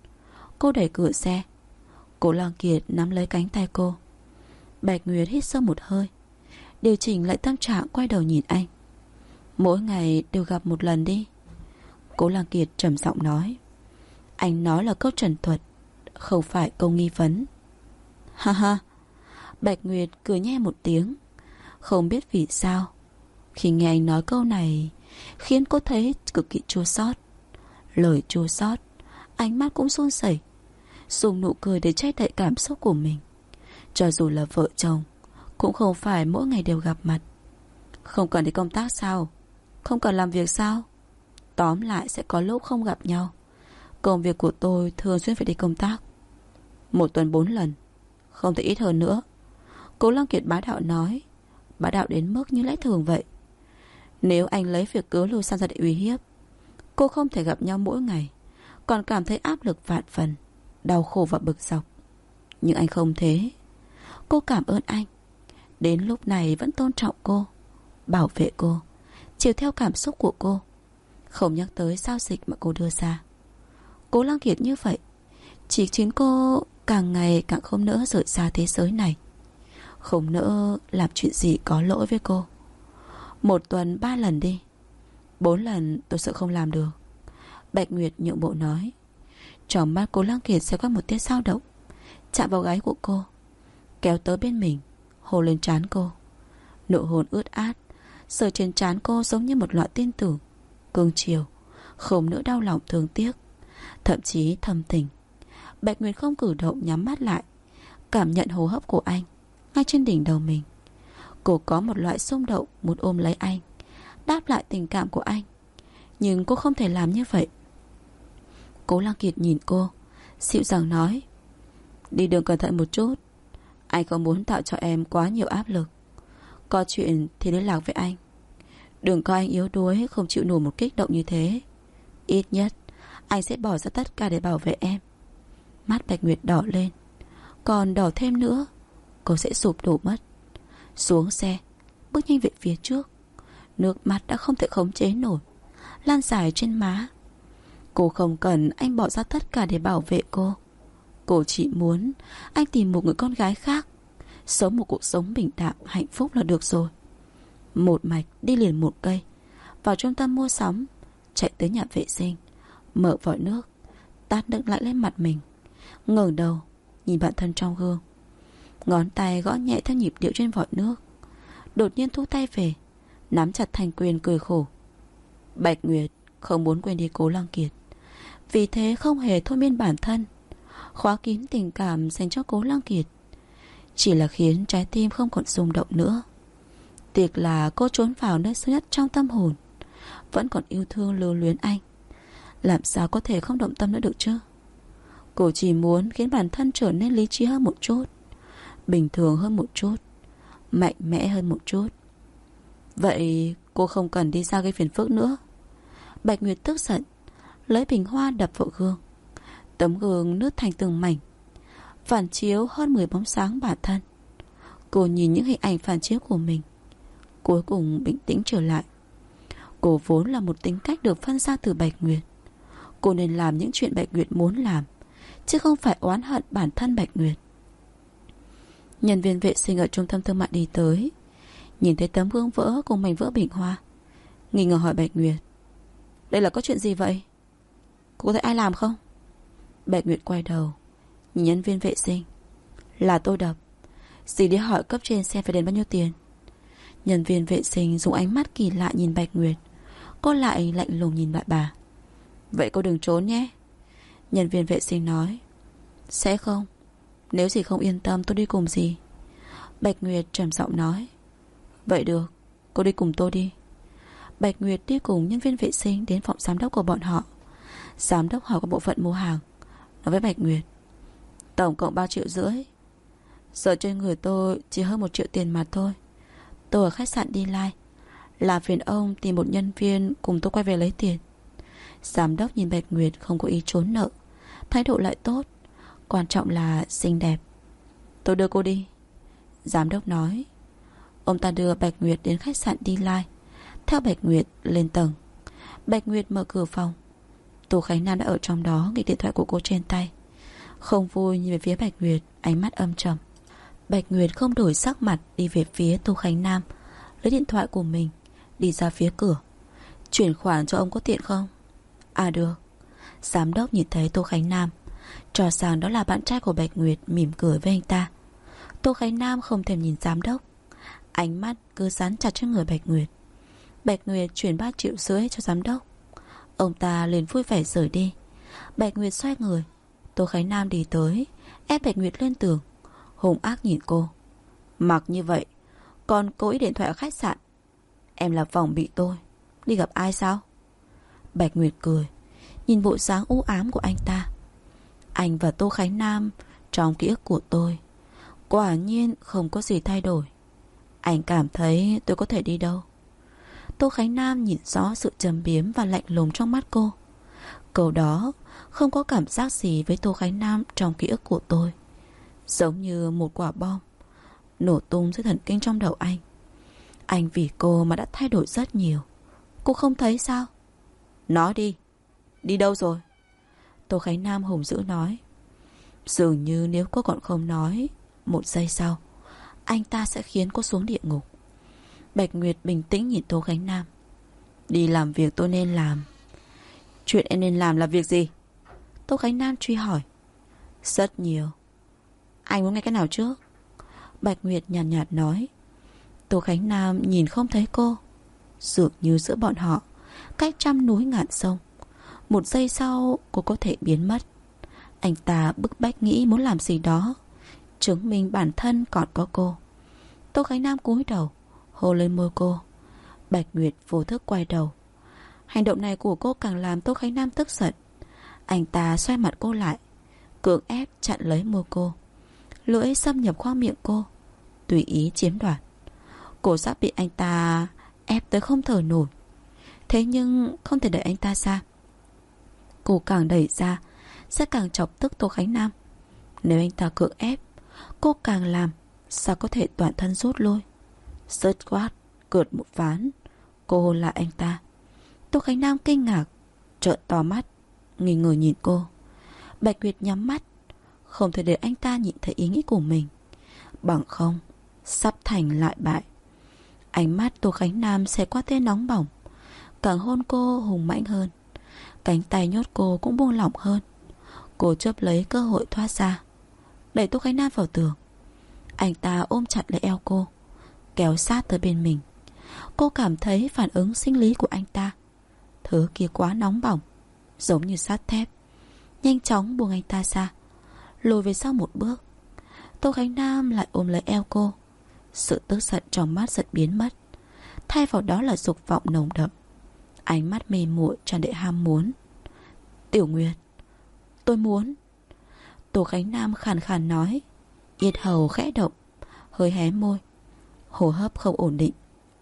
Cô đẩy cửa xe. Cố Lăng Kiệt nắm lấy cánh tay cô. Bạch Nguyệt hít sâu một hơi, điều chỉnh lại tâm trạng, quay đầu nhìn anh. Mỗi ngày đều gặp một lần đi. Cố Lăng Kiệt trầm giọng nói. Anh nói là câu trần thuật, không phải câu nghi vấn. Ha ha. Bạch Nguyệt cười nhẹ một tiếng. Không biết vì sao, khi nghe anh nói câu này khiến cô thấy cực kỳ chua xót. Lời chua xót, ánh mắt cũng run rẩy, dùng nụ cười để che đậy cảm xúc của mình. Cho dù là vợ chồng, cũng không phải mỗi ngày đều gặp mặt. Không cần đi công tác sao? Không cần làm việc sao? Tóm lại sẽ có lúc không gặp nhau. Công việc của tôi thường xuyên phải đi công tác, 1 tuần 4 lần, không thể ít hơn nữa. Cố Lăng Kiệt bá đạo nói, bá đạo đến mức như lẽ thường vậy. Nếu anh lấy việc cứu Lưu San ra để uy hiếp, cô không thể gặp nhau mỗi ngày, còn cảm thấy áp lực vạn phần, đau khổ và bực dọc. Nhưng anh không thế. Cô cảm ơn anh, đến lúc này vẫn tôn trọng cô, bảo vệ cô, chiều theo cảm xúc của cô, không nhắc tới giao dịch mà cô đưa ra. Cố Lăng Kiệt như vậy chỉ khiến cô càng ngày càng không nỡ rời xa thế giới này, không nỡ làm chuyện gì có lỗi với cô. 1 tuần 3 lần đi, 4 lần tôi sợ không làm được. Bạch Nguyệt nhượng bộ nói. Trong mắt Cố Lăng Kiệt sẽ có một tia dao động, chạm vào gáy của cô, kéo tới bên mình, hôn lên trán cô. Nụ hôn ướt át sờ trên trán cô giống như một loại tin tưởng, cương chiều, không nỡ đau lòng thương tiếc, thậm chí thầm tình. Bạch Nguyệt không cử động, nhắm mắt lại, cảm nhận hô hấp của anh ngay trên đỉnh đầu mình. Cô có một loại xung động muốn ôm lấy anh, đáp lại tình cảm của anh, nhưng cô không thể làm như vậy. Cố Lăng Kiệt nhìn cô, dịu dàng nói. Đi đường cẩn thận một chút, anh không muốn tạo cho em quá nhiều áp lực. Có chuyện thì liên lạc với anh. Đừng coi anh yếu đuối, không chịu nổi một kích động như thế. Ít nhất anh sẽ bỏ ra tất cả để bảo vệ em. Mắt Bạch Nguyệt đỏ lên, còn đỏ thêm nữa, cô sẽ sụp đổ mất. Xuống xe, bước nhanh về phía trước. Nước mắt đã không thể khống chế nổi, lan dài trên má. Cô không cần anh bỏ ra tất cả để bảo vệ cô. Cô chỉ muốn anh tìm một người con gái khác, sống một cuộc sống bình đạm hạnh phúc là được rồi. Một mạch đi liền một cây, vào trung tâm mua sắm, chạy tới nhà vệ sinh, mở vòi nước, tát nước lạnh lên mặt mình, ngẩng đầu nhìn bản thân trong gương. Ngón tay gõ nhẹ theo nhịp điệu trên vòi nước. Đột nhiên thu tay về, nắm chặt thanh quyền cười khổ. Bạch Nguyệt không muốn quên đi Cố Lăng Kiệt, vì thế không hề thôi miên bản thân, khóa kín tình cảm dành cho Cố Lăng Kiệt, chỉ là khiến trái tim không còn rung động nữa. Tiếc là cô trốn vào nơi sâu nhất trong tâm hồn, vẫn còn yêu thương lưu luyến anh, làm sao có thể không động tâm nữa được chứ. Cô chỉ muốn khiến bản thân trở nên lý trí hơn một chút, bình thường hơn một chút, mạnh mẽ hơn một chút. Vậy cô không cần đi ra gây phiền phức nữa. Bạch Nguyệt tức giận, lấy bình hoa đập vào gương. Tấm gương nứt thành từng mảnh, phản chiếu hơn 10 bóng sáng bản thân. Cô nhìn những hình ảnh phản chiếu của mình, cuối cùng bình tĩnh trở lại. Cô vốn là một tính cách được phân ra từ Bạch Nguyệt. Cô nên làm những chuyện Bạch Nguyệt muốn làm, chứ không phải oán hận bản thân Bạch Nguyệt. Nhân viên vệ sinh ở trung tâm thương mại đi tới, nhìn thấy tấm gương vỡ cùng mảnh vỡ bình hoa, nghi ngờ hỏi Bạch Nguyệt: đây là có chuyện gì vậy? Cô có thấy ai làm không? Bạch Nguyệt quay đầu nhìn nhân viên vệ sinh: là tôi đập. Dì đi hỏi cấp trên xem phải đền bao nhiêu tiền. Nhân viên vệ sinh dùng ánh mắt kỳ lạ nhìn Bạch Nguyệt. Cô lại lạnh lùng nhìn lại bà: vậy cô đừng trốn nhé. Nhân viên vệ sinh nói: sẽ không. Nếu dì không yên tâm tôi đi cùng dì. Bạch Nguyệt trầm giọng nói: vậy được, cô đi cùng tôi đi. Bạch Nguyệt đi cùng nhân viên vệ sinh đến phòng giám đốc của bọn họ. Giám đốc hỏi qua bộ phận mua hàng, nói với Bạch Nguyệt: tổng cộng 3,5 triệu. Giờ trên người tôi chỉ hơn 1 triệu tiền mặt thôi. Tôi ở khách sạn đi Lai, làm phiền ông tìm một nhân viên cùng tôi quay về lấy tiền. Giám đốc nhìn Bạch Nguyệt không có ý trốn nợ, thái độ lại tốt, quan trọng là xinh đẹp. Tôi đưa cô đi, giám đốc nói. Ông ta đưa Bạch Nguyệt đến khách sạn đi Lai, theo Bạch Nguyệt lên tầng. Bạch Nguyệt mở cửa phòng. Tô Khánh Nam đã ở trong đó, nghịch điện thoại của cô trên tay, không vui nhìn về phía Bạch Nguyệt, ánh mắt âm trầm. Bạch Nguyệt không đổi sắc mặt, đi về phía Tô Khánh Nam, lấy điện thoại của mình, đi ra phía cửa. Chuyển khoản cho ông có tiện không? À được. Giám đốc nhìn thấy Tô Khánh Nam, cho rằng đó là bạn trai của Bạch Nguyệt, mỉm cười với anh ta. Tô Khánh Nam không thèm nhìn giám đốc, ánh mắt cứ dán chặt trên người Bạch Nguyệt. Bạch Nguyệt chuyển 3,5 triệu cho giám đốc. Ông ta liền vui vẻ rời đi. Bạch Nguyệt xoay người. Tô Khánh Nam đi tới, ép Bạch Nguyệt lên tường, hung ác nhìn cô: mặc như vậy còn cố ý điện thoại ở khách sạn. Em là phòng bị tôi, đi gặp ai sao? Bạch Nguyệt cười, nhìn bộ dáng u ám của anh ta. Anh và Tô Khánh Nam trong ký ức của tôi quả nhiên không có gì thay đổi. Anh cảm thấy tôi có thể đi đâu? Tô Khánh Nam nhìn rõ sự trầm biếm và lạnh lùng trong mắt cô. Câu đó không có cảm giác gì với Tô Khánh Nam trong ký ức của tôi, giống như một quả bom nổ tung dưới thần kinh trong đầu anh. Anh vì cô mà đã thay đổi rất nhiều. Cô không thấy sao? Nói đi, đi đâu rồi? Tô Khánh Nam hùng dữ nói. Dường như nếu cô còn không nói, 1 giây sau anh ta sẽ khiến cô xuống địa ngục. Bạch Nguyệt bình tĩnh nhìn Tô Khánh Nam. Đi làm việc tôi nên làm. Chuyện em nên làm là việc gì? Tô Khánh Nam truy hỏi. Rất nhiều. Anh muốn nghe cái nào trước? Bạch Nguyệt nhàn nhạt nói. Tô Khánh Nam nhìn không thấy cô. Dường như giữa bọn họ cách trăm núi ngàn sông. 1 giây sau cô có thể biến mất. Anh ta bức bách nghĩ muốn làm gì đó, chứng minh bản thân còn có cô. Tô Khánh Nam cúi đầu, hôn lên môi cô. Bạch Nguyệt vô thức quay đầu. Hành động này của cô càng làm Tô Khánh Nam tức giận. Anh ta xoay mặt cô lại, cưỡng ép chặn lấy môi cô, lưỡi xâm nhập khoang miệng cô, tùy ý chiếm đoạt. Cô sắp bị anh ta ép tới không thở nổi. Thế nhưng không thể đẩy anh ta ra. Cô càng đẩy ra sẽ càng chọc tức Tô Khánh Nam. Nếu anh ta cưỡng ép, cô càng làm, sao có thể toàn thân rút lui. Sứt khoát cượt một ván, cô hôn lại anh ta. Tô Khánh Nam kinh ngạc, trợn to mắt, nghi ngờ nhìn cô. Bạch Nguyệt nhắm mắt, không thể để anh ta nhìn thấy ý nghĩ của mình, bằng không sắp thành lại bại. Ánh mắt Tô Khánh Nam xẹt qua tia nóng bỏng, càng hôn cô hùng mãnh hơn. Cánh tay nhốt cô cũng buông lỏng hơn. Cô chớp lấy cơ hội thoát ra, đẩy Tô Khánh Nam vào tường. Anh ta ôm chặt lấy eo cô, kéo sát tới bên mình. Cô cảm thấy phản ứng sinh lý của anh ta, thứ kia quá nóng bỏng, giống như sắt thép. Nhanh chóng buông anh ta ra, lùi về sau một bước. Tô Khánh Nam lại ôm lấy eo cô. Sự tức giận trong mắt dần biến mất, thay vào đó là dục vọng nồng đậm. Ánh mắt mê muội tràn đầy ham muốn. Tiểu Nguyệt, tôi muốn. Tô Khánh Nam khàn khàn nói, yết hầu khẽ động, hơi hé môi, hô hấp không ổn định.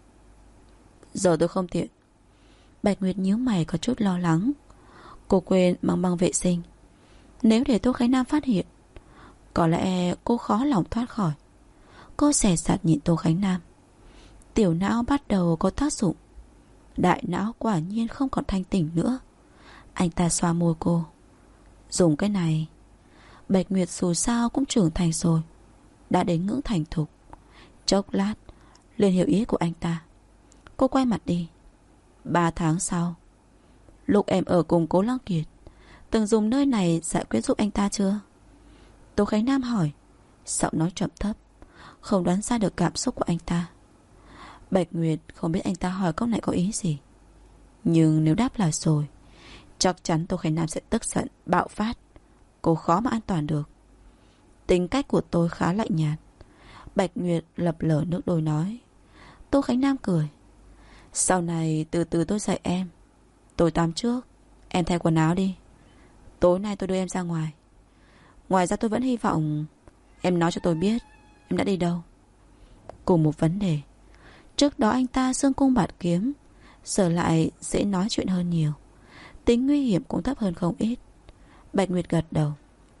Giờ tôi không tiện. Bạch Nguyệt nhíu mày có chút lo lắng. Cô quên mang băng vệ sinh. Nếu để Tô Khánh Nam phát hiện, có lẽ cô khó lòng thoát khỏi. Cô xẻ sạt nhìn Tô Khánh Nam. Tiểu não bắt đầu có tác dụng, đại não quả nhiên không còn thanh tỉnh nữa. Anh ta xoa môi cô. Dùng cái này. Bạch Nguyệt dù sao cũng trưởng thành rồi, đã đến ngưỡng thành thục. Chốc lát liền hiểu ý của anh ta. Cô quay mặt đi. 3 tháng sau, lúc em ở cùng Cố Lăng Kiệt, từng dùng nơi này giải quyết giúp anh ta chưa? Tô Khánh Nam hỏi, giọng nói trầm thấp, không đoán ra được cảm xúc của anh ta. Bạch Nguyệt không biết anh ta hỏi câu này có ý gì, nhưng nếu đáp là rồi, chắc chắn Tô Khánh Nam sẽ tức giận, bạo phát. Cô khó mà an toàn được. Tính cách của tôi khá lạnh nhạt. Bạch Nguyệt lập lờ nước đôi nói. Tô Khánh Nam cười. Sau này từ từ tôi dạy em. Tôi tắm trước, em thay quần áo đi. Tối nay tôi đưa em ra ngoài. Ngoài ra tôi vẫn hy vọng em nói cho tôi biết em đã đi đâu. Cùng một vấn đề. Trước đó anh ta xương cung bạt kiếm, giờ lại dễ nói chuyện hơn nhiều. Tính nguy hiểm cũng thấp hơn không ít. Bạch Nguyệt gật đầu.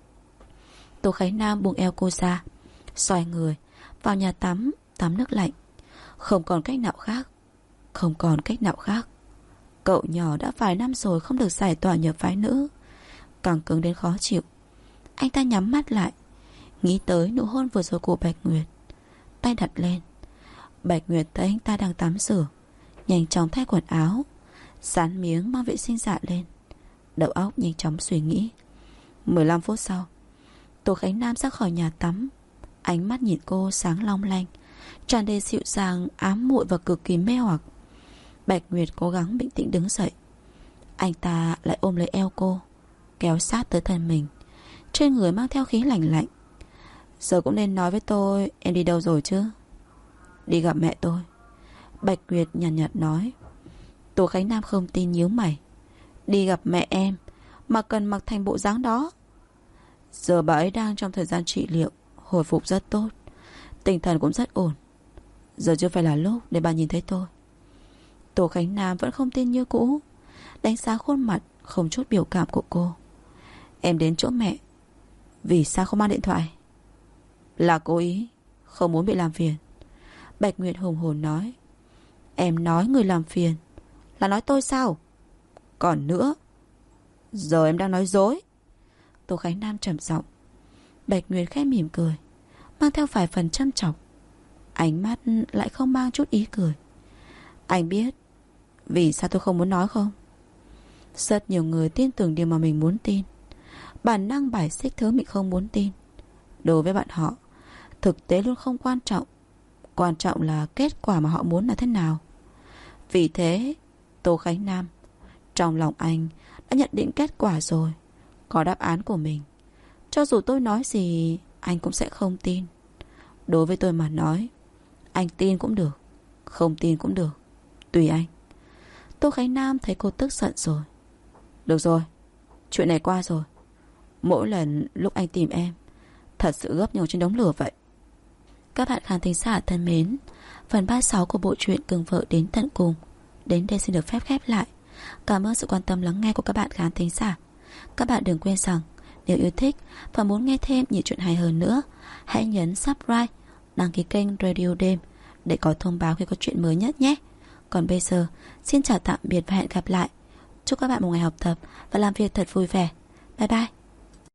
Tô Khánh Nam buông eo cô ra, xoay người vào nhà tắm, tắm nước lạnh. Không còn cách nào khác. Không còn cách nào khác. Cậu nhỏ đã vài năm rồi không được giải tỏa nhập phái nữ, càng cứng đến khó chịu. Anh ta nhắm mắt lại, nghĩ tới nụ hôn vừa rồi của Bạch Nguyệt. Tay đặt lên. Bạch Nguyệt thấy anh ta đang tắm rửa, nhanh chóng thay quần áo, dán miếng mang vệ sinh dạ lên. Đầu óc nhanh chóng suy nghĩ. 15 phút sau, Tô Khánh Nam ra khỏi nhà tắm. Ánh mắt nhìn cô sáng long lanh, tràn đầy dịu dàng, ám muội và cực kỳ mê hoặc. Bạch Nguyệt cố gắng bình tĩnh đứng dậy. Anh ta lại ôm lấy eo cô, kéo sát tới thân mình, trên người mang theo khí lạnh lạnh. Giờ cũng nên nói với tôi em đi đâu rồi chứ? Đi gặp mẹ tôi. Bạch Nguyệt nhàn nhạt nói. Tô Khánh Nam không tin, nhíu mày. Đi gặp mẹ em mà cần mặc thành bộ dáng đó? Giờ bà ấy đang trong thời gian trị liệu, hồi phục rất tốt, tinh thần cũng rất ổn. Giờ chưa phải là lúc để bà nhìn thấy tôi. Tô Khánh Nam vẫn không tin như cũ, đánh giá khuôn mặt không chút biểu cảm của cô. Em đến chỗ mẹ, vì sao không mang điện thoại? Là cố ý, không muốn bị làm phiền. Bạch Nguyệt hùng hồn nói. Em nói người làm phiền là nói tôi sao? Còn nữa, giờ em đang nói dối. Tô Khánh Nam trầm giọng. Bạch Nguyệt khẽ mỉm cười, mang theo vài phần châm chọc. Ánh mắt lại không mang chút ý cười. Anh biết vì sao tôi không muốn nói không? Rất nhiều người tin tưởng điều mà mình muốn tin, bản năng bài xích thứ mình không muốn tin. Đối với bạn họ, thực tế luôn không quan trọng. Quan trọng là kết quả mà họ muốn là thế nào. Vì thế, Tô Khánh Nam, trong lòng anh đã nhận định kết quả rồi, có đáp án của mình. Cho dù tôi nói gì, anh cũng sẽ không tin. Đối với tôi mà nói, anh tin cũng được, không tin cũng được, tùy anh. Tô Khánh Nam thấy cô tức giận rồi. Được rồi, chuyện này qua rồi. Mỗi lần lúc anh tìm em, thật sự gấp nhau trên đống lửa vậy. Các bạn khán thính giả thân mến, phần 36 của bộ truyện Cường Vợ Đến Tận Cùng đến đây xin được phép khép lại. Cảm ơn sự quan tâm lắng nghe của các bạn khán thính giả. Các bạn đừng quên rằng nếu yêu thích và muốn nghe thêm nhiều chuyện hay hơn nữa, hãy nhấn subscribe, đăng ký kênh Radio Đêm để có thông báo khi có chuyện mới nhất nhé. Còn bây giờ, xin chào tạm biệt và hẹn gặp lại. Chúc các bạn một ngày học tập và làm việc thật vui vẻ. Bye bye.